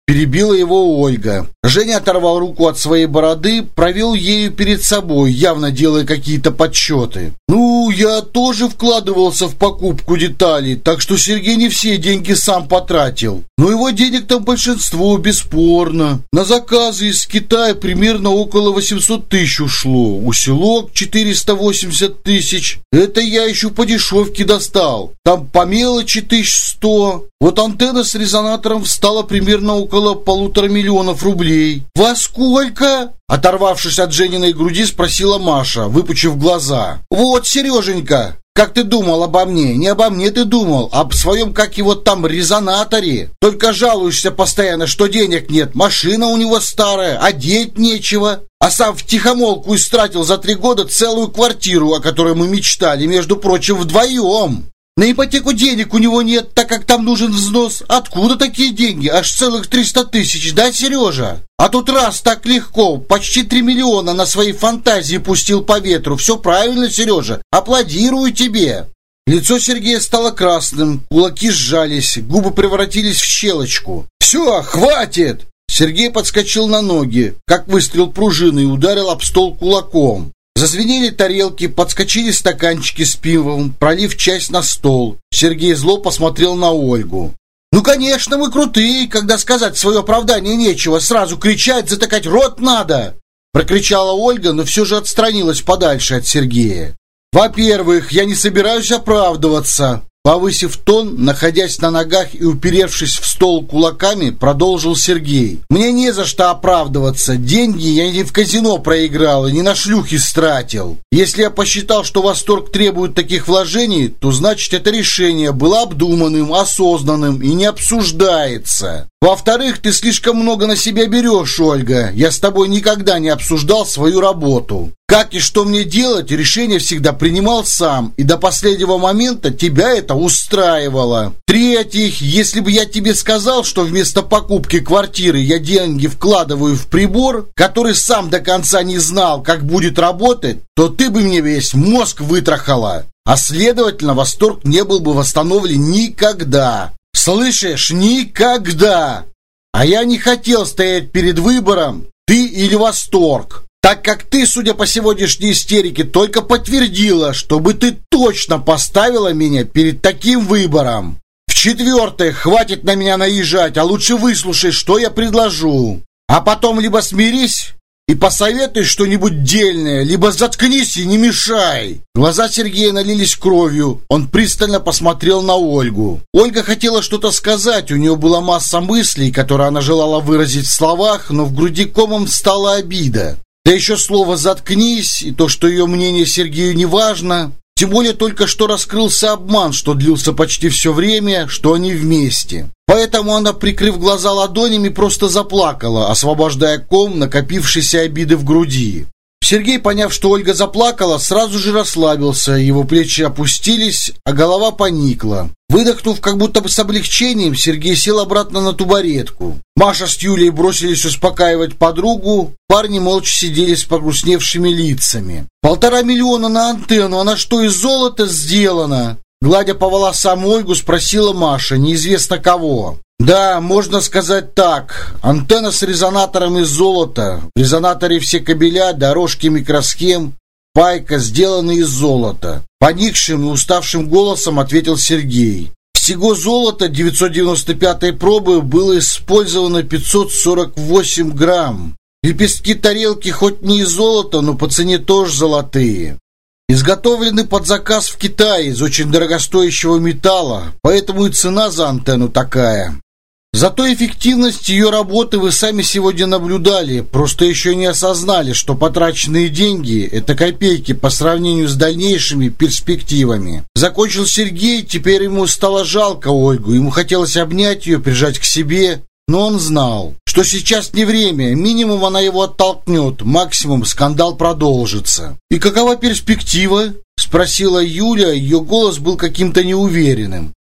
Перебила его Ольга. Женя оторвал руку от своей бороды, провел ею перед собой, явно делая какие-то подсчеты. «Ну, я тоже вкладывался в покупку деталей, так что Сергей не все деньги сам потратил. Но его денег там большинство, бесспорно. На заказы из Китая примерно около восемьсот тысяч ушло. Усилок четыреста восемьдесят тысяч. Это я еще по дешевке достал. Там по мелочи тысяч сто. Вот антенна с резонатором встала примерно около полутора миллионов рублей». «Во сколько?» Оторвавшись от Жениной груди, спросила Маша, выпучив глаза. «Вот, Сереженька, как ты думал обо мне? Не обо мне ты думал, а об своем, как его там, резонаторе. Только жалуешься постоянно, что денег нет, машина у него старая, одеть нечего. А сам втихомолку истратил за три года целую квартиру, о которой мы мечтали, между прочим, вдвоем. На ипотеку денег у него нет, так как там нужен взнос. Откуда такие деньги? Аж целых триста тысяч, да, Сережа? А тут раз так легко, почти три миллиона на свои фантазии пустил по ветру. Все правильно, Сережа, аплодирую тебе». Лицо Сергея стало красным, кулаки сжались, губы превратились в щелочку. «Все, хватит!» Сергей подскочил на ноги, как выстрел пружины, и ударил об стол кулаком. Зазвенели тарелки, подскочили стаканчики с пивом, пролив часть на стол. Сергей зло посмотрел на Ольгу. «Ну, конечно, мы крутые, когда сказать свое оправдание нечего, сразу кричать, затыкать рот надо!» Прокричала Ольга, но все же отстранилась подальше от Сергея. «Во-первых, я не собираюсь оправдываться». Повысив тон, находясь на ногах и уперевшись в стол кулаками, продолжил Сергей. «Мне не за что оправдываться. Деньги я не в казино проиграл и не на шлюхи стратил. Если я посчитал, что восторг требует таких вложений, то значит это решение было обдуманным, осознанным и не обсуждается. Во-вторых, ты слишком много на себя берешь, Ольга. Я с тобой никогда не обсуждал свою работу. Как и что мне делать, решение всегда принимал сам, и до последнего момента тебя это устраивало. В-третьих, если бы я тебе сказал, что вместо покупки квартиры я деньги вкладываю в прибор, который сам до конца не знал, как будет работать, то ты бы мне весь мозг вытрахала, а следовательно, восторг не был бы восстановлен никогда. Слышишь, никогда! А я не хотел стоять перед выбором, ты или восторг. Так как ты, судя по сегодняшней истерике, только подтвердила, чтобы ты точно поставила меня перед таким выбором. В-четвертых, хватит на меня наезжать, а лучше выслушай, что я предложу. А потом либо смирись и посоветуй что-нибудь дельное, либо заткнись и не мешай». Глаза Сергея налились кровью. Он пристально посмотрел на Ольгу. Ольга хотела что-то сказать, у нее была масса мыслей, которые она желала выразить в словах, но в груди комом встала обида. Да еще слово «заткнись» и то, что ее мнение Сергею не важно. Тем более только что раскрылся обман, что длился почти все время, что они вместе. Поэтому она, прикрыв глаза ладонями, просто заплакала, освобождая ком накопившейся обиды в груди. Сергей, поняв, что Ольга заплакала, сразу же расслабился, его плечи опустились, а голова поникла. Выдохнув как будто бы с облегчением, Сергей сел обратно на табуретку. Маша с Юлей бросились успокаивать подругу, парни молча сидели с погрустневшими лицами. «Полтора миллиона на антенну, она что, из золота сделана?» Гладя по волосам Ольгу, спросила Маша, неизвестно кого. «Да, можно сказать так. Антенна с резонатором из золота. В резонаторе все кабеля, дорожки, микросхем, пайка сделаны из золота». Поникшим и уставшим голосом ответил Сергей. Всего золота девятьсот девяносто пятой пробы было использовано пятьсот сорок восемь грамм. Лепестки тарелки хоть не из золота, но по цене тоже золотые. Изготовлены под заказ в Китае из очень дорогостоящего металла, поэтому и цена за антенну такая. Зато эффективность ее работы вы сами сегодня наблюдали, просто еще не осознали, что потраченные деньги – это копейки по сравнению с дальнейшими перспективами. Закончил Сергей, теперь ему стало жалко Ольгу, ему хотелось обнять ее, прижать к себе, но он знал, что сейчас не время, минимум она его оттолкнет, максимум скандал продолжится. «И какова перспектива?» – спросила Юля, ее голос был каким-то неуверенным.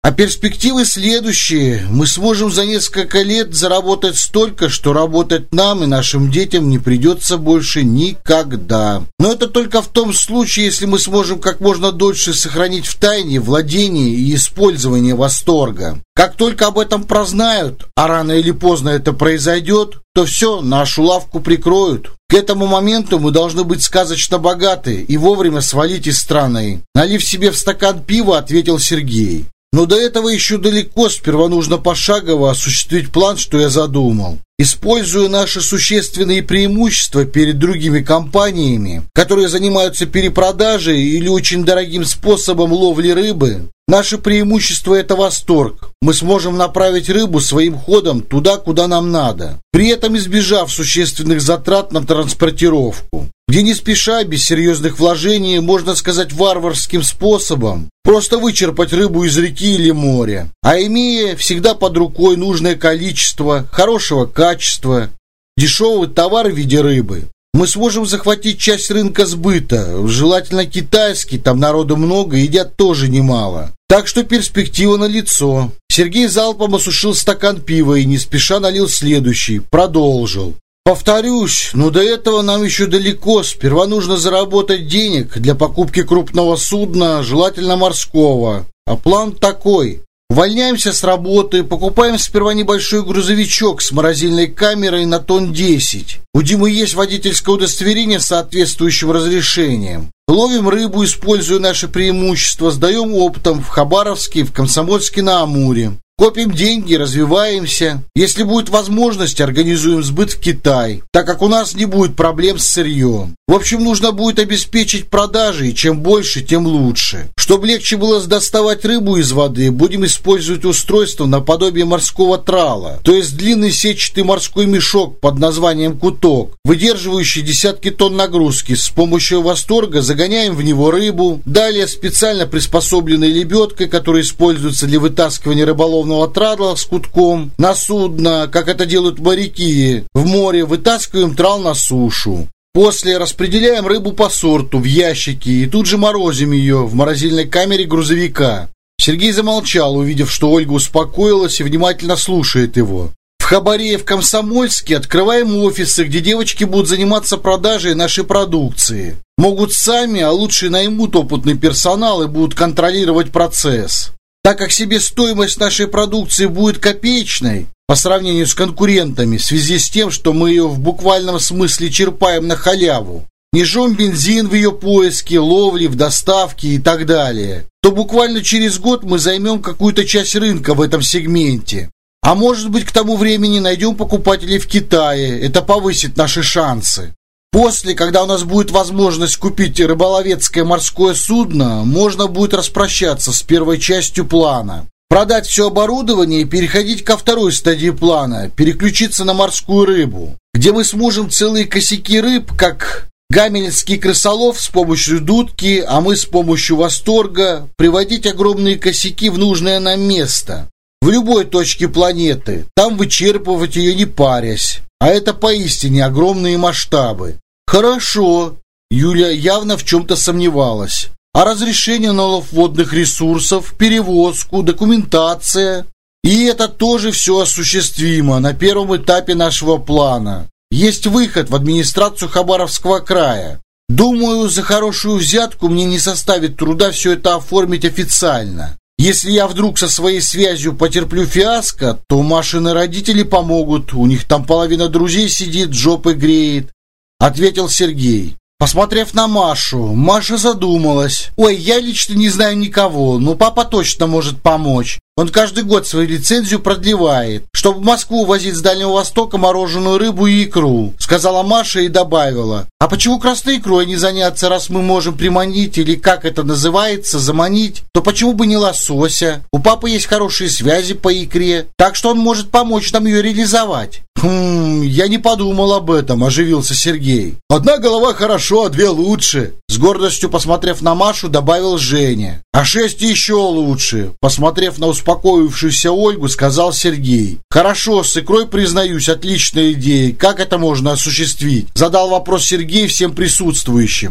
А перспективы следующие. Мы сможем за несколько лет заработать столько, что работать нам и нашим детям не придется больше никогда. Но это только в том случае, если мы сможем как можно дольше сохранить в тайне владение и использование восторга. Как только об этом прознают, а рано или поздно это произойдет, то все, нашу лавку прикроют. К этому моменту мы должны быть сказочно богаты и вовремя свалить из страны. Налив себе в стакан пива, ответил Сергей. Но до этого еще далеко, сперва нужно пошагово осуществить план, что я задумал. Используя наши существенные преимущества перед другими компаниями, которые занимаются перепродажей или очень дорогим способом ловли рыбы, наше преимущество – это восторг. Мы сможем направить рыбу своим ходом туда, куда нам надо, при этом избежав существенных затрат на транспортировку. Где не спеша, без серьезных вложений, можно сказать варварским способом, просто вычерпать рыбу из реки или моря, а имея всегда под рукой нужное количество, хорошего качества, дешевый товар в виде рыбы, мы сможем захватить часть рынка сбыта, желательно китайский, там народу много, едят тоже немало. Так что перспектива налицо. Сергей залпом осушил стакан пива и не спеша налил следующий, продолжил. Повторюсь, но до этого нам еще далеко. Сперва нужно заработать денег для покупки крупного судна, желательно морского. А план такой. Увольняемся с работы, покупаем сперва небольшой грузовичок с морозильной камерой на тонн десять. У Димы есть водительское удостоверение с соответствующим разрешением. Ловим рыбу, используя наши преимущества, сдаем оптом в Хабаровске, в Комсомольске-на-Амуре. Копим деньги, развиваемся. Если будет возможность, организуем сбыт в Китай, так как у нас не будет проблем с сырьем. В общем, нужно будет обеспечить продажи, и чем больше, тем лучше. Чтобы легче было доставать рыбу из воды, будем использовать устройство наподобие морского трала, то есть длинный сетчатый морской мешок под названием куток, выдерживающий десятки тонн нагрузки. С помощью восторга загоняем в него рыбу. Далее специально приспособленной лебедкой, которая используется для вытаскивания рыболовного трала с кутком на судно, как это делают моряки в море, вытаскиваем трал на сушу. После распределяем рыбу по сорту в ящики и тут же морозим ее в морозильной камере грузовика. Сергей замолчал, увидев, что Ольга успокоилась и внимательно слушает его. В Хабаре и в Комсомольске открываем офисы, где девочки будут заниматься продажей нашей продукции. Могут сами, а лучше наймут опытный персонал и будут контролировать процесс. Так как себестоимость нашей продукции будет копеечной по сравнению с конкурентами в связи с тем, что мы ее в буквальном смысле черпаем на халяву, не жжем бензин в ее поиске, ловле, в доставке и так далее, то буквально через год мы займем какую-то часть рынка в этом сегменте. А может быть, к тому времени найдем покупателей в Китае, это повысит наши шансы. После, когда у нас будет возможность купить рыболовецкое морское судно, можно будет распрощаться с первой частью плана, продать все оборудование и переходить ко второй стадии плана, переключиться на морскую рыбу, где мы сможем целые косяки рыб, как гамельнский крысолов с помощью дудки, а мы с помощью восторга, приводить огромные косяки в нужное нам место, в любой точке планеты, там вычерпывать ее не парясь. А это поистине огромные масштабы. Хорошо. Юля явно в чем-то сомневалась. А разрешение на лов водных ресурсов, перевозку, документация? И это тоже все осуществимо на первом этапе нашего плана. Есть выход в администрацию Хабаровского края. Думаю, за хорошую взятку мне не составит труда все это оформить официально. Если я вдруг со своей связью потерплю фиаско, то Машины родители помогут. У них там половина друзей сидит, жопы греет. Ответил Сергей. Посмотрев на Машу, Маша задумалась. Ой, я лично не знаю никого, но папа точно может помочь. Он каждый год свою лицензию продлевает, чтобы в Москву возить с Дальнего Востока мороженую рыбу и икру, сказала Маша и добавила. А почему красной икрой не заняться, раз мы можем приманить, или как это называется, заманить, то почему бы не лосося? У папы есть хорошие связи по икре, так что он может помочь нам ее реализовать. Хм, я не подумал об этом, оживился Сергей. Одна голова хорошо, а две лучше. С гордостью посмотрев на Машу, добавил Женя. А шесть еще лучше. Посмотрев на успокоившуюся Ольгу, сказал Сергей. Хорошо, с икрой, признаюсь, отличная идея. Как это можно осуществить? Задал вопрос Сергей всем присутствующим. В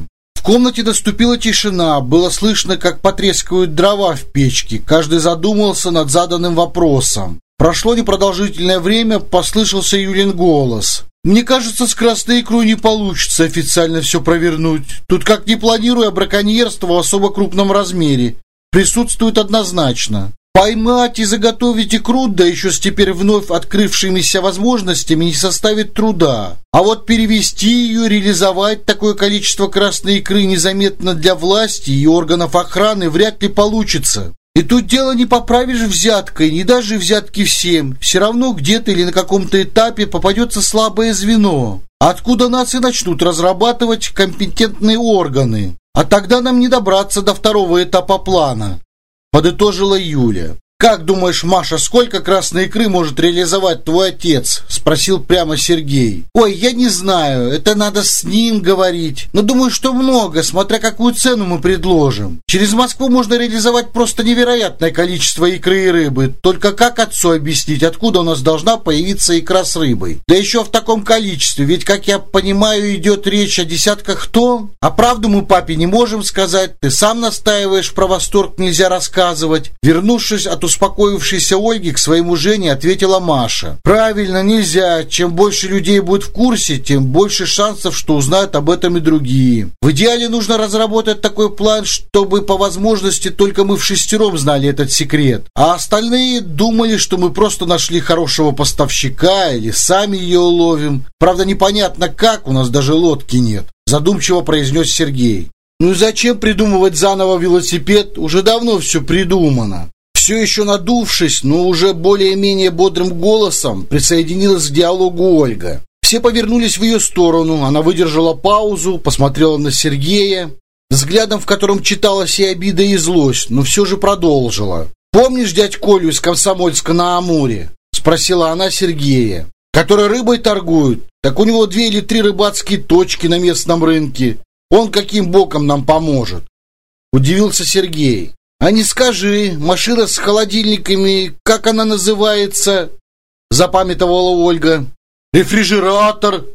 комнате наступила тишина, было слышно, как потрескивают дрова в печке, каждый задумался над заданным вопросом. Прошло непродолжительное время, послышался Юлин голос. «Мне кажется, с красной икрой не получится официально все провернуть. Тут, как ни планируя, браконьерство в особо крупном размере присутствует однозначно. Поймать и заготовить икру, да еще с теперь вновь открывшимися возможностями, не составит труда. А вот перевести ее, реализовать такое количество красной икры незаметно для власти и органов охраны вряд ли получится. И тут дело не поправишь взяткой, не даже взятки всем. Все равно где-то или на каком-то этапе попадется слабое звено, откуда нас и начнут разрабатывать компетентные органы. А тогда нам не добраться до второго этапа плана», — подытожила Юля. «Как думаешь, Маша, сколько красной икры может реализовать твой отец?» — спросил прямо Сергей. «Ой, я не знаю, это надо с ним говорить. Но думаю, что много, смотря какую цену мы предложим. Через Москву можно реализовать просто невероятное количество икры и рыбы. Только как отцу объяснить, откуда у нас должна появиться икра с рыбой? Да еще в таком количестве, ведь, как я понимаю, идет речь о десятках тонн. А правду мы папе не можем сказать, ты сам настаиваешь, про восторг нельзя рассказывать». Вернувшись от успокоившейся Ольги к своему Жене, ответила Маша. «Правильно, нельзя. Чем больше людей будет в курсе, тем больше шансов, что узнают об этом и другие. В идеале нужно разработать такой план, чтобы по возможности только мы в шестером знали этот секрет, а остальные думали, что мы просто нашли хорошего поставщика или сами ее уловим. Правда, непонятно как, у нас даже лодки нет», — задумчиво произнес Сергей. «Ну и зачем придумывать заново велосипед? Уже давно все придумано». Все еще надувшись, но уже более-менее бодрым голосом присоединилась к диалогу Ольга. Все повернулись в ее сторону, она выдержала паузу, посмотрела на Сергея, взглядом, в котором читалась и обида, и злость, но все же продолжила. «Помнишь дядь Колю из Комсомольска на Амуре?» — спросила она Сергея. «Который рыбой торгует? Так у него две или три рыбацкие точки на местном рынке. Он каким боком нам поможет?» — удивился Сергей. «А не скажи, машина с холодильниками, как она называется?» — запамятовала Ольга. «Рефрижератор»,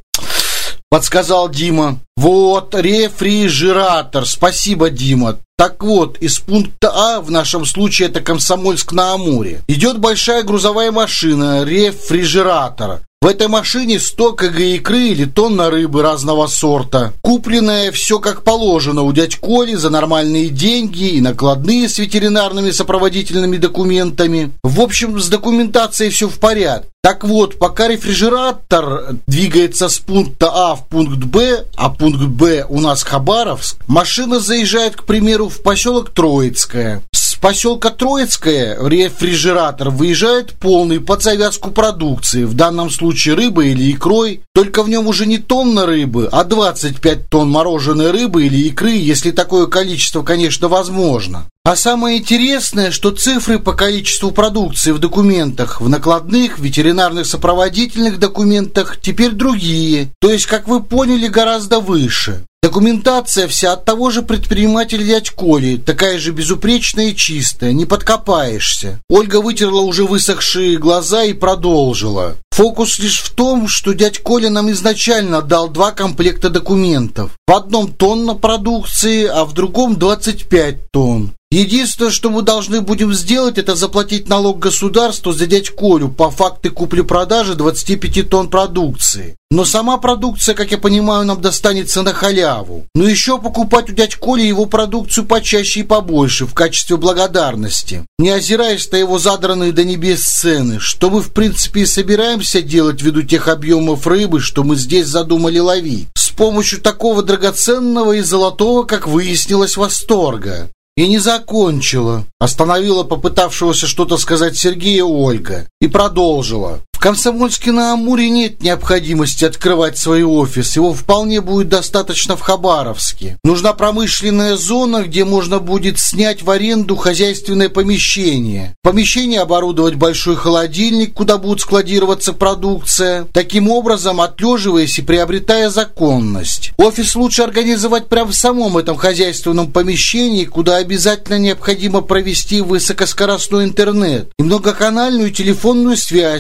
— подсказал Дима. «Вот, рефрижератор. Спасибо, Дима. Так вот, из пункта А, в нашем случае это Комсомольск на Амуре, идет большая грузовая машина, рефрижератор. В этой машине сто килограмм икры или тонна рыбы разного сорта. Купленное все как положено у дядь Коли за нормальные деньги и накладные с ветеринарными сопроводительными документами. В общем, с документацией все в порядке. Так вот, пока рефрижератор двигается с пункта А в пункт Б, а пункт Б у нас Хабаровск, машина заезжает, к примеру, в поселок Троицкое. С поселка Троицкое рефрижератор выезжает полный под завязку продукции, в данном случае рыбой или икрой, только в нем уже не тонна рыбы, а двадцать пять тонн мороженой рыбы или икры, если такое количество, конечно, возможно. А самое интересное, что цифры по количеству продукции в документах, в накладных, ветеринарных сопроводительных документах теперь другие, то есть, как вы поняли, гораздо выше. Документация вся от того же предпринимателя дядь Коли, такая же безупречная и чистая, не подкопаешься. Ольга вытерла уже высохшие глаза и продолжила. Фокус лишь в том, что дядь Коля нам изначально дал два комплекта документов. В одном тонна продукции, а в другом двадцать пять тонн. Единственное, что мы должны будем сделать, это заплатить налог государству за дядь Колю по факту купли-продажи двадцати пяти тонн продукции. Но сама продукция, как я понимаю, нам достанется на халяву. Но еще покупать у дядь Коли его продукцию почаще и побольше в качестве благодарности, не озираясь на его задранные до небес цены, что мы в принципе и собираемся делать ввиду тех объемов рыбы, что мы здесь задумали ловить, с помощью такого драгоценного и золотого, как выяснилось, восторга. И не закончила, остановила попытавшегося что-то сказать Сергея Ольга и продолжила. В Комсомольске на Амуре нет необходимости открывать свой офис, его вполне будет достаточно в Хабаровске. Нужна промышленная зона, где можно будет снять в аренду хозяйственное помещение. В помещении оборудовать большой холодильник, куда будет складироваться продукция, таким образом отлеживаясь и приобретая законность. Офис лучше организовать прямо в самом этом хозяйственном помещении, куда обязательно необходимо провести высокоскоростной интернет и многоканальную телефонную связь. Это для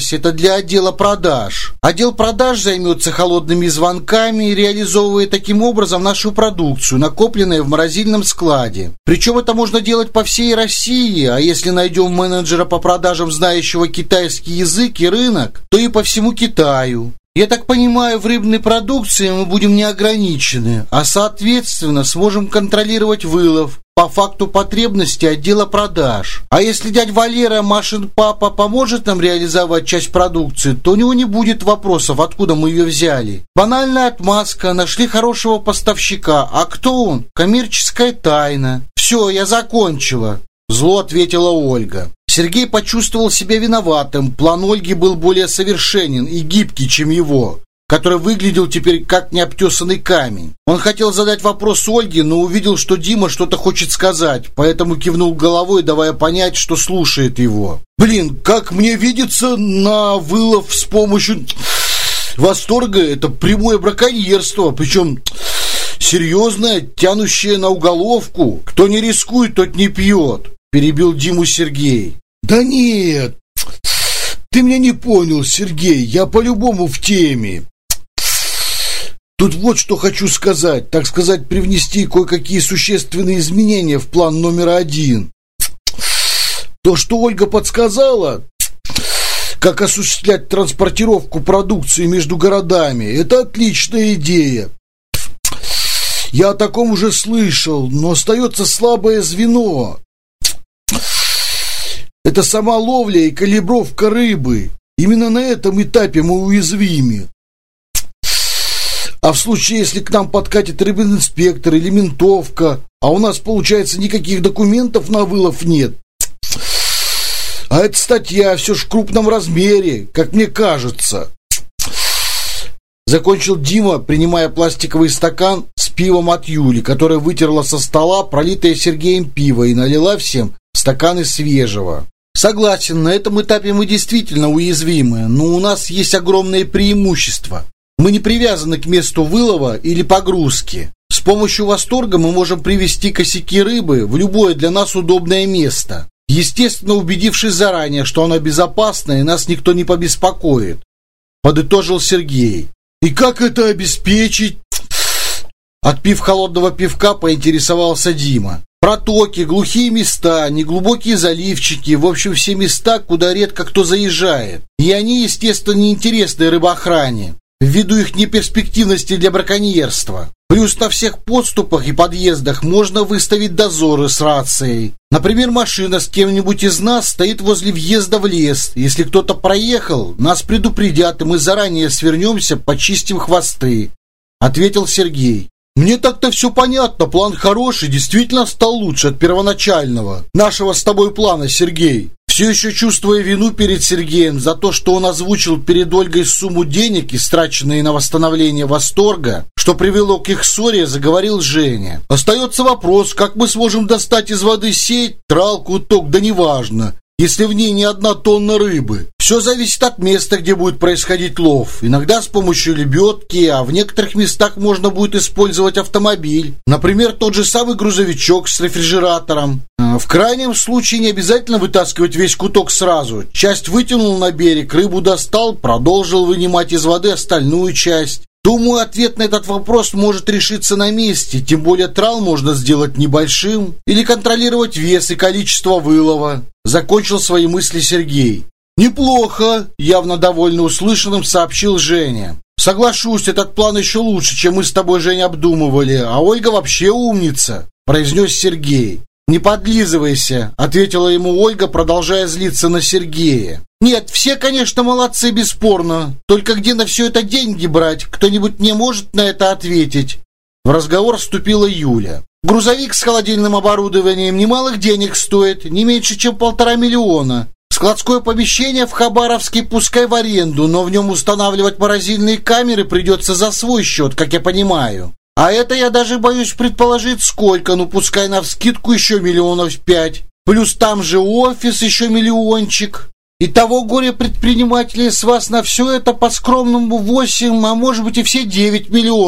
для отдела продаж. Отдел продаж займется холодными звонками, реализовывая таким образом нашу продукцию, накопленную в морозильном складе. Причем это можно делать по всей России, а если найдем менеджера по продажам, знающего китайский язык и рынок, то и по всему Китаю. Я так понимаю, в рыбной продукции мы будем не ограничены, а соответственно сможем контролировать вылов по факту потребности отдела продаж. А если дядя Валера, Машин папа, поможет нам реализовать часть продукции, то у него не будет вопросов, откуда мы ее взяли. Банальная отмазка, нашли хорошего поставщика. А кто он? Коммерческая тайна. Все, я закончила. Зло ответила Ольга. Сергей почувствовал себя виноватым. План Ольги был более совершенен и гибкий, чем его, который выглядел теперь как необтесанный камень. Он хотел задать вопрос Ольге, но увидел, что Дима что-то хочет сказать, поэтому кивнул головой, давая понять, что слушает его. «Блин, как мне видится, на вылов с помощью восторга это прямое браконьерство, причем серьезное, тянущее на уголовку. Кто не рискует, тот не пьет», — перебил Диму Сергей. «Да нет, ты меня не понял, Сергей, я по-любому в теме. Тут вот что хочу сказать, так сказать, привнести кое-какие существенные изменения в план номер один. То, что Ольга подсказала, как осуществлять транспортировку продукции между городами, это отличная идея. Я о таком уже слышал, но остается слабое звено. Это сама ловля и калибровка рыбы. Именно на этом этапе мы уязвимы. А в случае, если к нам подкатит рыбинспектор или ментовка, а у нас, получается, никаких документов на вылов нет, а эта статья все ж в крупном размере, как мне кажется. Закончил Дима, принимая пластиковый стакан с пивом от Юли, которая вытерла со стола пролитое Сергеем пиво и налила всем стаканы свежего. Согласен, на этом этапе мы действительно уязвимы, но у нас есть огромное преимущество. Мы не привязаны к месту вылова или погрузки. С помощью восторга мы можем привезти косяки рыбы в любое для нас удобное место, естественно, убедившись заранее, что оно безопасно и нас никто не побеспокоит, подытожил Сергей. И как это обеспечить? Отпив холодного пивка, поинтересовался Дима. Протоки, глухие места, неглубокие заливчики, в общем, все места, куда редко кто заезжает. И они, естественно, неинтересны рыбоохране, ввиду их неперспективности для браконьерства. Плюс на всех подступах и подъездах можно выставить дозоры с рацией. Например, машина с кем-нибудь из нас стоит возле въезда в лес. Если кто-то проехал, нас предупредят, и мы заранее свернемся, почистим хвосты, ответил Сергей. Мне так-то все понятно, план хороший, действительно стал лучше от первоначального нашего с тобой плана, Сергей. Все еще чувствуя вину перед Сергеем за то, что он озвучил перед Ольгой сумму денег, истраченные на восстановление восторга, что привело к их ссоре, заговорил Женя. Остается вопрос, как мы сможем достать из воды сеть, тралку, ток, да неважно, если в ней не одна тонна рыбы. Все зависит от места, где будет происходить лов. Иногда с помощью лебедки, а в некоторых местах можно будет использовать автомобиль. Например, тот же самый грузовичок с рефрижератором. В крайнем случае не обязательно вытаскивать весь куток сразу. Часть вытянул на берег, рыбу достал, продолжил вынимать из воды остальную часть. Думаю, ответ на этот вопрос может решиться на месте, тем более трал можно сделать небольшим или контролировать вес и количество вылова. Закончил свои мысли Сергей. «Неплохо», — явно довольно услышанным сообщил Женя. «Соглашусь, этот план еще лучше, чем мы с тобой, Женя, обдумывали, а Ольга вообще умница», — произнес Сергей. «Не подлизывайся», — ответила ему Ольга, продолжая злиться на Сергея. «Нет, все, конечно, молодцы, бесспорно. Только где на все это деньги брать? Кто-нибудь не может на это ответить?» В разговор вступила Юля. «Грузовик с холодильным оборудованием немалых денег стоит, не меньше, чем полтора миллиона. Складское помещение в Хабаровске пускай в аренду, но в нем устанавливать морозильные камеры придется за свой счет, как я понимаю. А это я даже боюсь предположить сколько, ну пускай навскидку еще миллионов пять. Плюс там же офис еще миллиончик. Итого горе предпринимателей с вас на все это по скромному восемь, а может быть и все девять миллионов.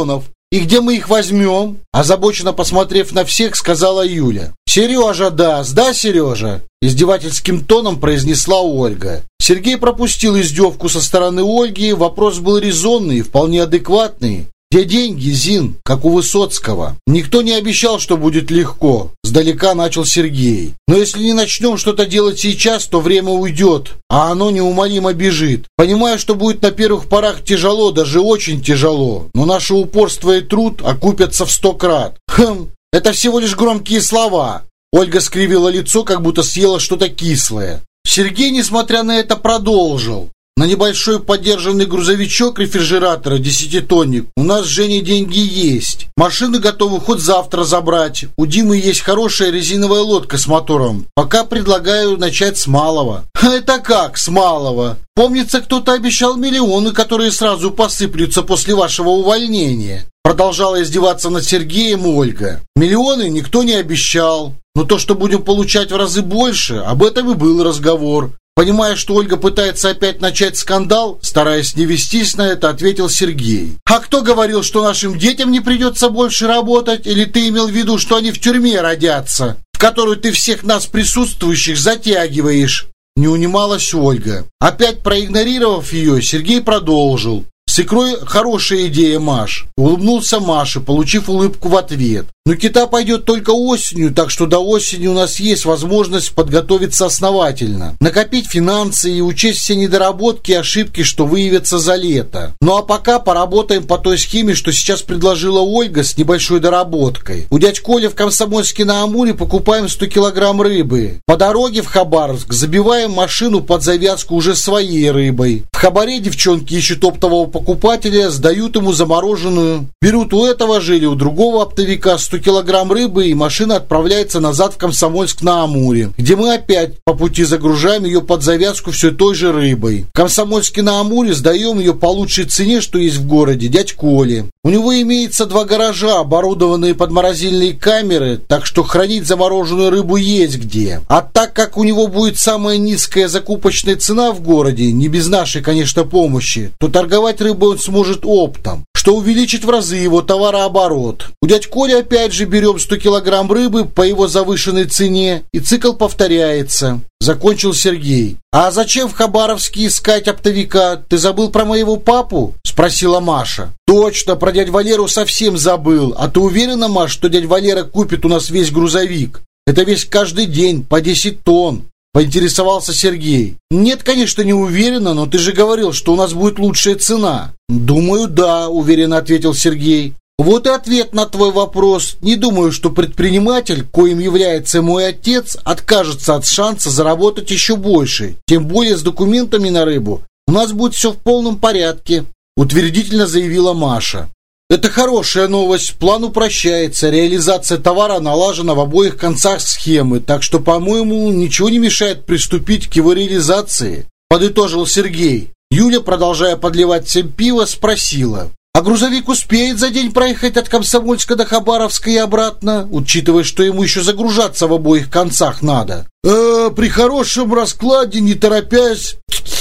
И где мы их возьмем?» Озабоченно посмотрев на всех, сказала Юля. «Сережа даст, да, Сережа?» Издевательским тоном произнесла Ольга. Сергей пропустил издевку со стороны Ольги. Вопрос был резонный и вполне адекватный. «Где деньги, Зин?» Как у Высоцкого. «Никто не обещал, что будет легко», — сдалека начал Сергей. «Но если не начнем что-то делать сейчас, то время уйдет, а оно неумолимо бежит. Понимаю, что будет на первых порах тяжело, даже очень тяжело, но наше упорство и труд окупятся в сто крат». «Хм, это всего лишь громкие слова». Ольга скривила лицо, как будто съела что-то кислое. Сергей, несмотря на это, продолжил. «На небольшой подержанный грузовичок рефрижератора десятитонник у нас с Женей деньги есть. Машины готовы хоть завтра забрать. У Димы есть хорошая резиновая лодка с мотором. Пока предлагаю начать с малого». «Это как с малого? Помнится, кто-то обещал миллионы, которые сразу посыплются после вашего увольнения». Продолжала издеваться над Сергеем Ольга. «Миллионы никто не обещал. Но то, что будем получать в разы больше, об этом и был разговор». Понимая, что Ольга пытается опять начать скандал, стараясь не вестись на это, ответил Сергей. «А кто говорил, что нашим детям не придется больше работать? Или ты имел в виду, что они в тюрьме родятся, в которую ты всех нас присутствующих затягиваешь?» Не унималась Ольга. Опять проигнорировав ее, Сергей продолжил. «С икрой хорошая идея, Маш». Улыбнулся Маше, получив улыбку в ответ. «Но кита пойдет только осенью, так что до осени у нас есть возможность подготовиться основательно, накопить финансы и учесть все недоработки и ошибки, что выявятся за лето. Ну а пока поработаем по той схеме, что сейчас предложила Ольга с небольшой доработкой. У дядь Коли в Комсомольске на Амуре покупаем сто килограмм рыбы. По дороге в Хабаровск забиваем машину под завязку уже своей рыбой. В Хабаре девчонки ищут оптового покупателя, сдают ему замороженную. Берут у этого же или у другого оптовика сто килограмм рыбы, и машина отправляется назад в Комсомольск на Амуре, где мы опять по пути загружаем ее под завязку все той же рыбой. В Комсомольске на Амуре сдаем ее по лучшей цене, что есть в городе, дядь Коле. У него имеется два гаража, оборудованные под морозильные камеры, так что хранить замороженную рыбу есть где. А так как у него будет самая низкая закупочная цена в городе, не без нашей, конечно, помощи, то торговать рыбой он сможет оптом, что увеличит в разы его товарооборот. У дядь Коли опять же берем сто килограмм рыбы по его завышенной цене, и цикл повторяется. Закончил Сергей. «А зачем в Хабаровске искать оптовика? Ты забыл про моего папу?» Спросила Маша. «Точно, про дядь Валеру совсем забыл. А ты уверена, Маш, что дядь Валера купит у нас весь грузовик? Это весь каждый день, по десять тонн. Поинтересовался Сергей. «Нет, конечно, не уверена, но ты же говорил, что у нас будет лучшая цена». «Думаю, да», — уверенно ответил Сергей. «Вот и ответ на твой вопрос. Не думаю, что предприниматель, коим является мой отец, откажется от шанса заработать еще больше. Тем более с документами на рыбу у нас будет все в полном порядке», — утвердительно заявила Маша. «Это хорошая новость. План упрощается. Реализация товара налажена в обоих концах схемы, так что, по-моему, ничего не мешает приступить к его реализации», — подытожил Сергей. Юля, продолжая подливать всем пиво, спросила: «А грузовик успеет за день проехать от Комсомольска до Хабаровска и обратно, учитывая, что ему еще загружаться в обоих концах надо?» «Э, при хорошем раскладе, не торопясь,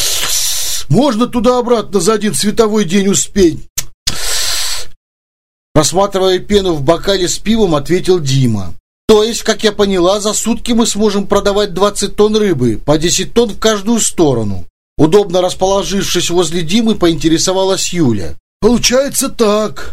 можно туда-обратно за один световой день успеть». Рассматривая пену в бокале с пивом, ответил Дима. «То есть, как я поняла, за сутки мы сможем продавать двадцать тонн рыбы, по десять тонн в каждую сторону». Удобно расположившись возле Димы, поинтересовалась Юля. «Получается так.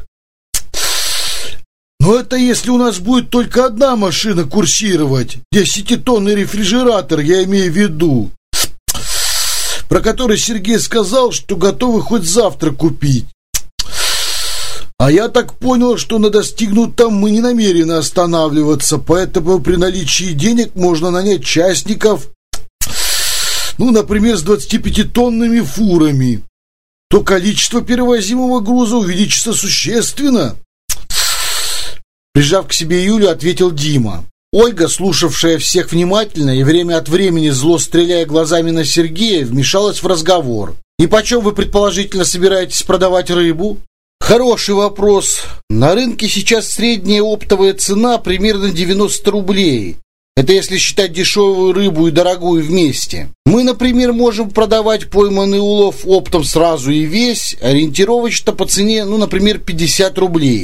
Но это если у нас будет только одна машина курсировать. Десятитонный рефрижератор, я имею в виду, про который Сергей сказал, что готовы хоть завтра купить. А я так понял, что на достигнутом мы не намерены останавливаться, поэтому при наличии денег можно нанять частников, ну, например, с двадцатипятитонными фурами. То количество перевозимого груза увеличится существенно». Прижав к себе Юлю, ответил Дима. Ольга, слушавшая всех внимательно и время от времени зло стреляя глазами на Сергея, вмешалась в разговор. «И почем вы предположительно собираетесь продавать рыбу?» «Хороший вопрос. На рынке сейчас средняя оптовая цена примерно девяносто рублей. Это если считать дешевую рыбу и дорогую вместе. Мы, например, можем продавать пойманный улов оптом сразу и весь, ориентировочно по цене, ну, например, пятьдесят рублей.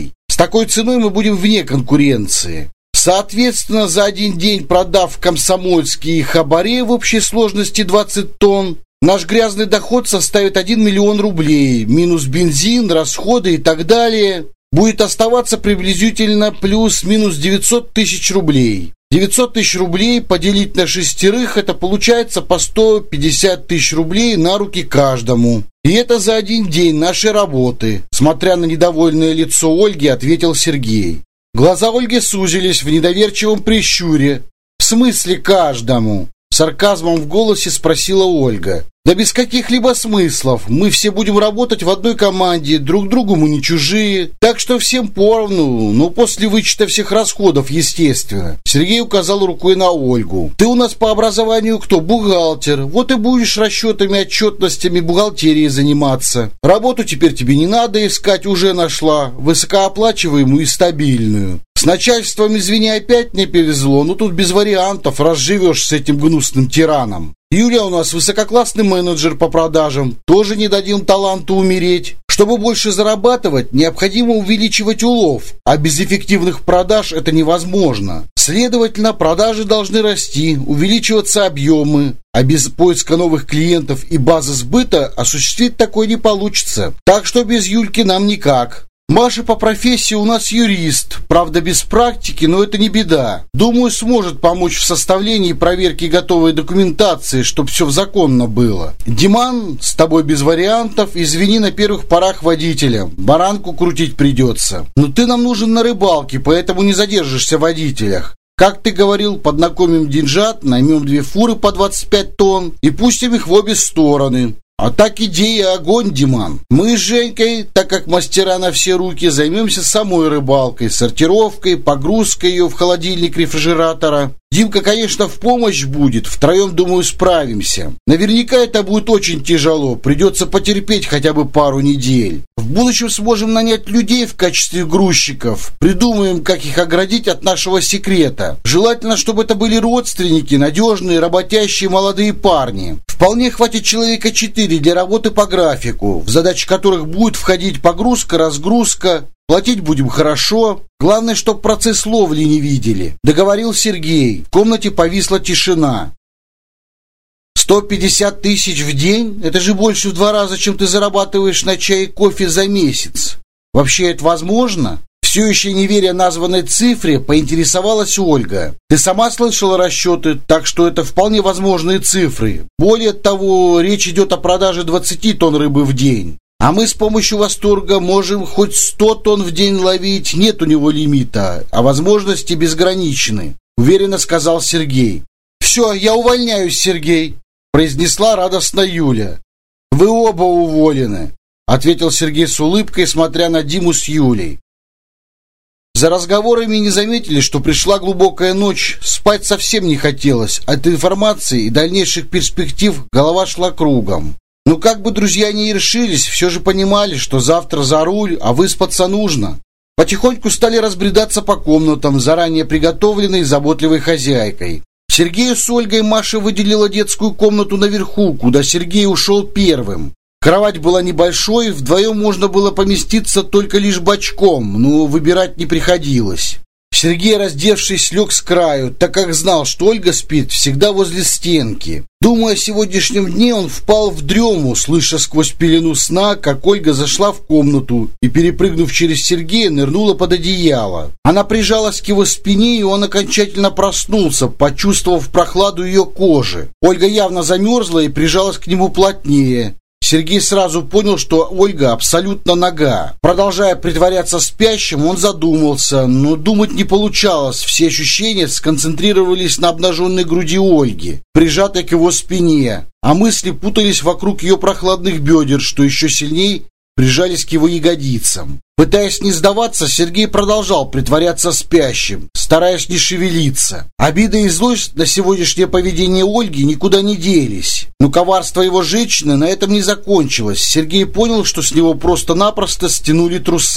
такой ценой мы будем вне конкуренции. Соответственно, за один день, продав Комсомольские и Хабаре в общей сложности двадцать тонн, наш грязный доход составит один миллион рублей, минус бензин, расходы и так далее. Будет оставаться приблизительно плюс-минус девятьсот тысяч рублей. девятьсот тысяч рублей поделить на шестерых, это получается по сто пятьдесят тысяч рублей на руки каждому. И это за один день нашей работы, смотря на недовольное лицо Ольги, ответил Сергей. Глаза Ольги сузились в недоверчивом прищуре. «В смысле каждому?» Сарказмом в голосе спросила Ольга. «Да без каких-либо смыслов. Мы все будем работать в одной команде, друг другу мы не чужие. Так что всем поровну, но после вычета всех расходов, естественно». Сергей указал рукой на Ольгу. «Ты у нас по образованию кто? Бухгалтер. Вот и будешь расчетами, отчетностями, бухгалтерией заниматься. Работу теперь тебе не надо искать, уже нашла. Высокооплачиваемую и стабильную. С начальством, извини, опять не повезло, но тут без вариантов, разживешь с этим гнусным тираном. Юля у нас высококлассный менеджер по продажам, тоже не дадим таланту умереть. Чтобы больше зарабатывать, необходимо увеличивать улов, а без эффективных продаж это невозможно. Следовательно, продажи должны расти, увеличиваться объемы, а без поиска новых клиентов и базы сбыта осуществить такое не получится. Так что без Юльки нам никак. Маша по профессии у нас юрист, правда без практики, но это не беда. Думаю, сможет помочь в составлении и проверке готовой документации, чтобы все законно было. Диман, с тобой без вариантов, извини, на первых порах водителем. Баранку крутить придется. Но ты нам нужен на рыбалке, поэтому не задержишься в водителях. Как ты говорил, поднакомим деньжат, наймем две фуры по двадцать пять тонн и пустим их в обе стороны. А так идея огонь, Диман. Мы с Женькой, так как мастера на все руки, займемся самой рыбалкой, сортировкой, погрузкой ее в холодильник рефрижератора. Димка, конечно, в помощь будет, втроем, думаю, справимся. Наверняка это будет очень тяжело, придется потерпеть хотя бы пару недель. В будущем сможем нанять людей в качестве грузчиков, придумаем, как их оградить от нашего секрета. Желательно, чтобы это были родственники, надежные, работящие молодые парни. Вполне хватит человека четыре для работы по графику, в задачи которых будет входить погрузка, разгрузка. Платить будем хорошо. Главное, чтоб процесс ловли не видели. Договорил Сергей. В комнате повисла тишина. сто пятьдесят тысяч в день? Это же больше в два раза, чем ты зарабатываешь на чай и кофе за месяц. Вообще это возможно? Все еще не веря названной цифре, поинтересовалась Ольга. Ты сама слышала расчеты, так что это вполне возможные цифры. Более того, речь идет о продаже двадцати тонн рыбы в день. А мы с помощью восторга можем хоть сто тонн в день ловить, нет у него лимита, а возможности безграничны, уверенно сказал Сергей. Все, я увольняюсь, Сергей, произнесла радостно Юля. Вы оба уволены, ответил Сергей с улыбкой, смотря на Диму с Юлей. За разговорами не заметили, что пришла глубокая ночь, спать совсем не хотелось, от информации и дальнейших перспектив голова шла кругом. Но как бы друзья ни решились, все же понимали, что завтра за руль, а выспаться нужно. Потихоньку стали разбредаться по комнатам, заранее приготовленной заботливой хозяйкой. Сергею с Ольгой Маша выделила детскую комнату наверху, куда Сергей ушел первым. Кровать была небольшой, вдвоем можно было поместиться только лишь бочком, но выбирать не приходилось. Сергей, раздевшись, лег с краю, так как знал, что Ольга спит всегда возле стенки. Думая о сегодняшнем дне, он впал в дрему, слыша сквозь пелену сна, как Ольга зашла в комнату и, перепрыгнув через Сергея, нырнула под одеяло. Она прижалась к его спине, и он окончательно проснулся, почувствовав прохладу ее кожи. Ольга явно замерзла и прижалась к нему плотнее. Сергей сразу понял, что Ольга абсолютно нага. Продолжая притворяться спящим, он задумался, но думать не получалось. Все ощущения сконцентрировались на обнаженной груди Ольги, прижатой к его спине, а мысли путались вокруг ее прохладных бедер, что еще сильнее прижались к его ягодицам. Пытаясь не сдаваться, Сергей продолжал притворяться спящим, стараясь не шевелиться. Обида и злость на сегодняшнее поведение Ольги никуда не делись. Но коварство его женщины на этом не закончилось. Сергей понял, что с него просто-напросто стянули трусы.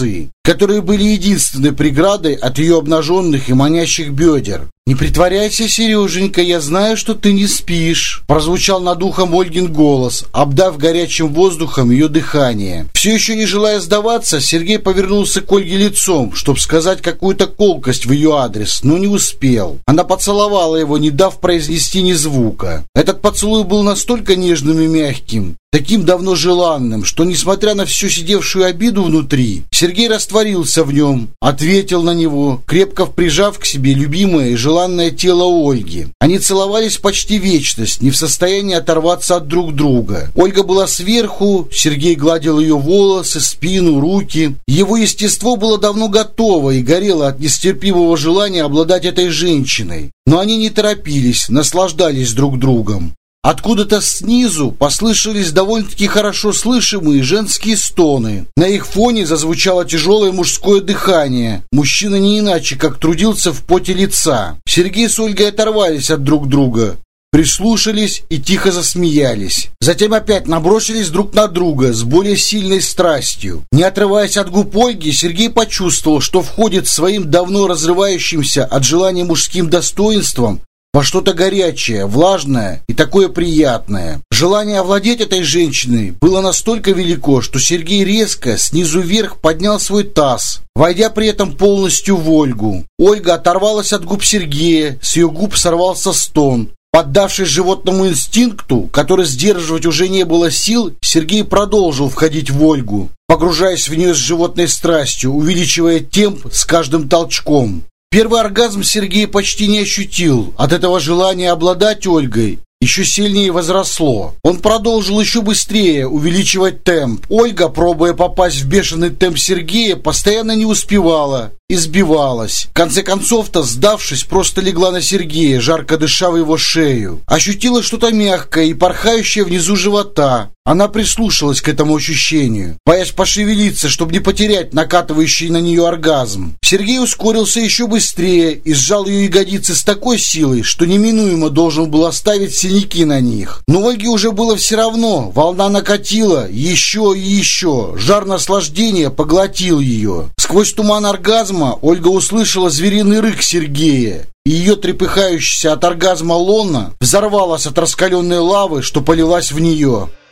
которые были единственной преградой от ее обнаженных и манящих бедер. «Не притворяйся, Сереженька, я знаю, что ты не спишь», — прозвучал над ухом Ольгин голос, обдав горячим воздухом ее дыхание. Все еще не желая сдаваться, Сергей повернулся к Ольге лицом, чтобы сказать какую-то колкость в ее адрес, но не успел. Она поцеловала его, не дав произнести ни звука. Этот поцелуй был настолько нежным и мягким, таким давно желанным, что, несмотря на всю сидевшую обиду внутри, Сергей растворился в нем, ответил на него, крепко прижав к себе любимое и желанное тело Ольги. Они целовались почти вечность, не в состоянии оторваться от друг друга. Ольга была сверху, Сергей гладил ее волосы, спину, руки. Его естество было давно готово и горело от нестерпимого желания обладать этой женщиной. Но они не торопились, наслаждались друг другом. Откуда-то снизу послышались довольно-таки хорошо слышимые женские стоны. На их фоне зазвучало тяжелое мужское дыхание. Мужчина не иначе, как трудился в поте лица. Сергей с Ольгой оторвались от друг друга, прислушались и тихо засмеялись. Затем опять набросились друг на друга с более сильной страстью. Не отрываясь от губ Ольги, Сергей почувствовал, что входит своим давно разрывающимся от желания мужским достоинством во что-то горячее, влажное и такое приятное. Желание овладеть этой женщиной было настолько велико, что Сергей резко снизу вверх поднял свой таз, войдя при этом полностью в Ольгу. Ольга оторвалась от губ Сергея, с ее губ сорвался стон. Поддавшись животному инстинкту, который сдерживать уже не было сил, Сергей продолжил входить в Ольгу, погружаясь в нее с животной страстью, увеличивая темп с каждым толчком. Первый оргазм Сергей почти не ощутил. От этого желания обладать Ольгой еще сильнее возросло. Он продолжил еще быстрее увеличивать темп. Ольга, пробуя попасть в бешеный темп Сергея, постоянно не успевала и сбивалась. В конце концов-то, сдавшись, просто легла на Сергея, жарко дыша в его шею. Ощутила что-то мягкое и порхающее внизу живота. Она прислушалась к этому ощущению, боясь пошевелиться, чтобы не потерять накатывающий на нее оргазм. Сергей ускорился еще быстрее и сжал ее ягодицы с такой силой, что неминуемо должен был оставить синяки на них. Но Ольге уже было все равно. Волна накатила еще и еще. Жар наслаждения поглотил ее. Сквозь туман оргазма Ольга услышала звериный рык Сергея, и ее трепыхающаяся от оргазма лона взорвалась от раскаленной лавы, что полилась в нее.